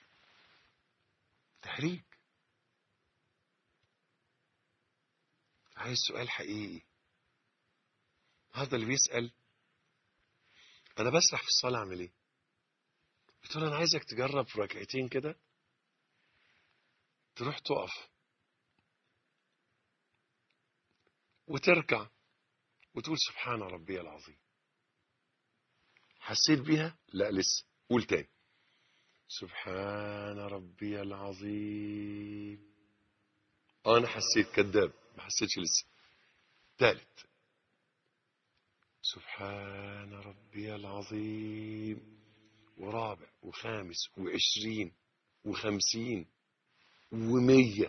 عايز سؤال حقيقي. هذا اللي بيسأل أنا بسرح في الصلاة أعمل إيه؟ قلت له أنا عايزك تجرب في ركعتين كده، تروح تقف وتركع وتقول سبحان ربي العظيم. حسيت بيها؟ لا لسه. قول تاني سبحان ربي العظيم. أنا حسيت، كذاب، ما حسيتش لسه. ثالث سبحان ربي العظيم، ورابع وخامس و20 و50 و100،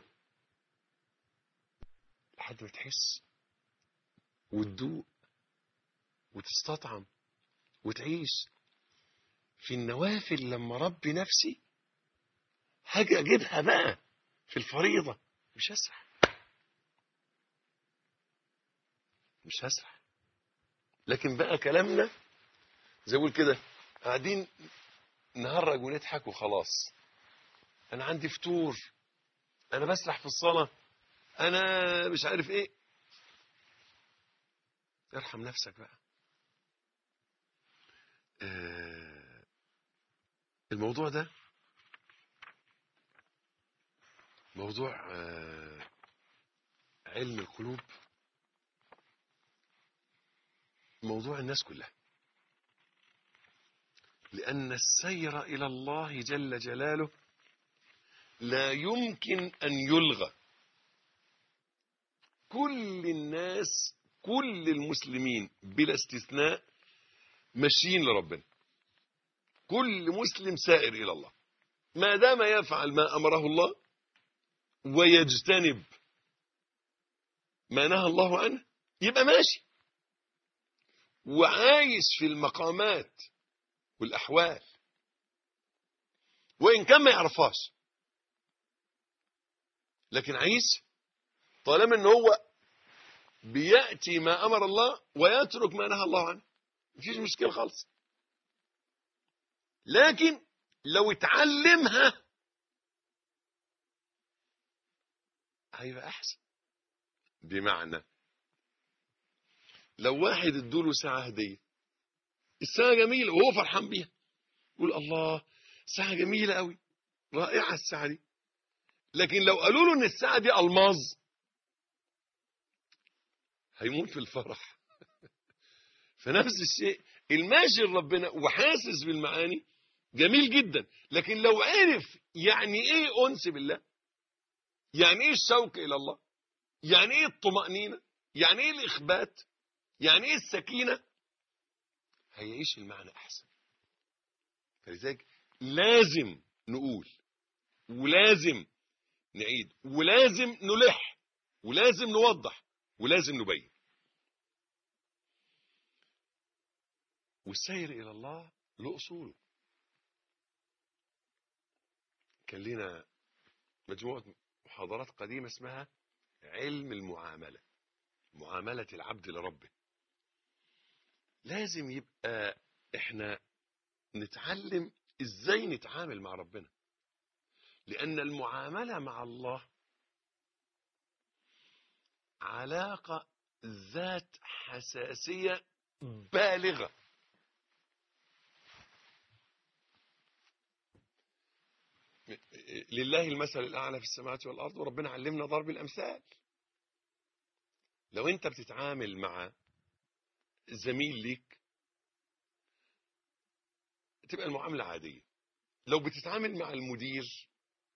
لحد ما تحس وتدوق وتستطعم وتعيش. في النوافل لما ربي نفسي هاجي اجيبها بقى في الفريضة، مش هسرح. لكن بقى كلامنا زي اقول كده قاعدين نهرج ونضحك وخلاص. انا عندي فطور، انا بسرح في الصلاة، انا مش عارف ايه. ارحم نفسك بقى. الموضوع ده موضوع علم القلوب، موضوع الناس كلها، لأن السير إلى الله جل جلاله لا يمكن أن يلغى. كل الناس، كل المسلمين بلا استثناء ماشيين لربنا. كل مسلم سائر إلى الله ما دام يفعل ما أمره الله ويجتنب ما نهى الله عنه، يبقى ماشي وعايش في المقامات والأحوال، وإن كان ما يعرفهاش، لكن عايش طالما إن هو بيأتي ما أمر الله ويترك ما نهى الله عنه، مفيش مشكلة خالص. لكن لو اتعلمها هيبقى أحسن. بمعنى لو واحد ادوله ساعة هدية، الساعة جميلة وهو فرحان بيها، يقول الله ساعة جميلة قوي، رائعة الساعة دي. لكن لو قالوا له ان الساعة دي ألماظ هيموت في الفرح. فنفس الشيء الماشي لربنا وحاسس بالمعاني جميل جدا. لكن لو عرف يعني ايه انس بالله، يعني ايه الشوق الى الله، يعني ايه الطمأنينة، يعني ايه الاخبات، يعني ايه السكينة، هيعيش المعنى احسن. فلذلك لازم نقول، ولازم نعيد، ولازم نلح، ولازم نوضح، ولازم نبين. والسير الى الله له اصوله. كان لنا مجموعة محاضرات قديمة اسمها علم المعاملة، معاملة العبد لربه. لازم يبقى احنا نتعلم ازاي نتعامل مع ربنا، لأن المعاملة مع الله علاقة ذات حساسية بالغة. لله المثل الأعلى في السماوات والأرض، وربنا علمنا ضرب الأمثال. لو أنت بتتعامل مع زميل ليك تبقى المعاملة عادية. لو بتتعامل مع المدير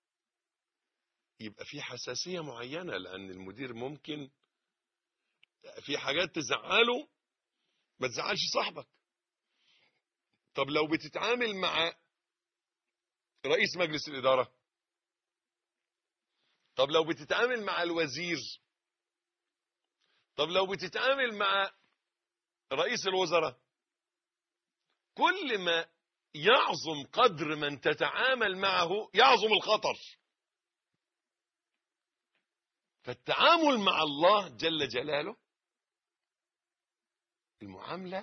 يبقى في حساسية معينة، لأن المدير ممكن في حاجات تزعله ما تزعلش صاحبك. طب لو بتتعامل مع رئيس مجلس الإدارة، طب لو بتتعامل مع الوزير، طب لو بتتعامل مع رئيس الوزراء، كل ما يعظم قدر من تتعامل معه يعظم الخطر. فالتعامل مع الله جل جلاله المعاملة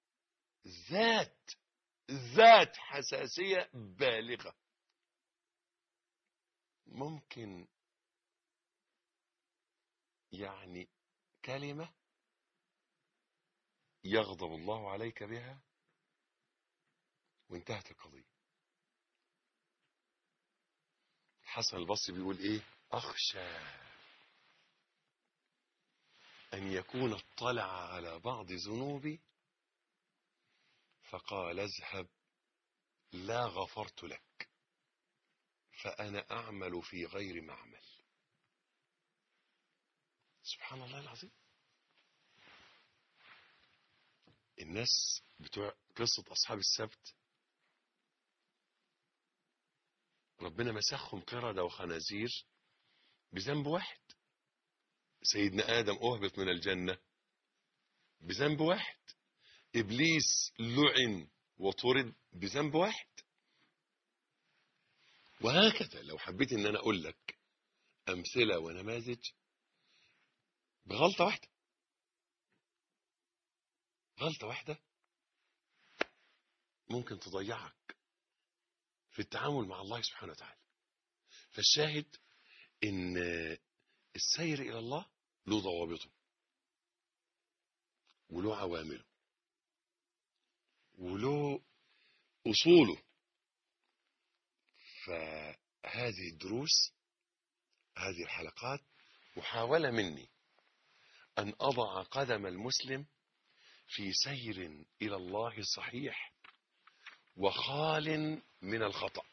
ذات حساسية بالغة. ممكن يعني كلمة يغضب الله عليك بها وانتهت القضية. الحسن البصري بيقول ايه؟ اخشى ان يكون اطلع على بعض ذنوبي فقال اذهب لا غفرت لك فانا اعمل في غير معمل. سبحان الله العظيم. الناس بتوع قصة اصحاب السبت ربنا مسخهم قردة وخنازير بذنب واحد. سيدنا آدم أهبط من الجنة بذنب واحد. إبليس لعن وطرد بذنب واحد. وهكذا لو حبيت إن أنا أقول لك أمثلة ونماذج بغلطة واحدة، غلطة واحدة ممكن تضيعك في التعامل مع الله سبحانه وتعالى. فالشاهد إن السير إلى الله له ضوابطه وله عوامله وله أصوله. فهذه الدروس، هذه الحلقات محاولة مني أن أضع قدم المسلم في سير إلى الله صحيح وخال من الخطأ.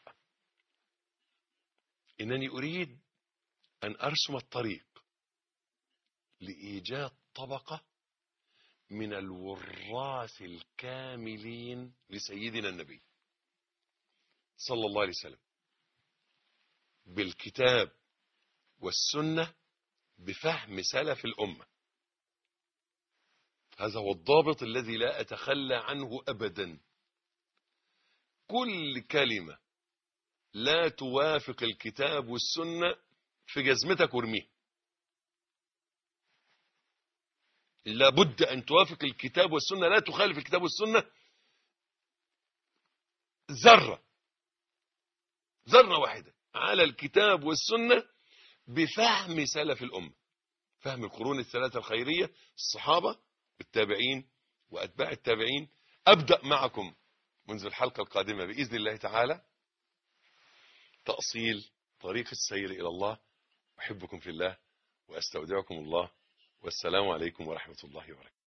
إنني أريد أن أرسم الطريق لإيجاد طبقة من الوراث الكاملين لسيدنا النبي صلى الله عليه وسلم بالكتاب والسنة بفهم سلف الأمة. هذا هو الضابط الذي لا أتخلى عنه أبدا. كل كلمة لا توافق الكتاب والسنة في جزمتك وارميها. لابد أن توافق الكتاب والسنة، لا تخالف الكتاب والسنة ذرة واحدة على الكتاب والسنة بفهم سلف الأمة، فهم القرون الثلاثة الخيرية، الصحابة التابعين وأتباع التابعين. أبدأ معكم منذ الحلقة القادمة بإذن الله تعالى تأصيل طريق السير إلى الله. أحبكم في الله وأستودعكم الله، والسلام عليكم ورحمة الله وبركاته.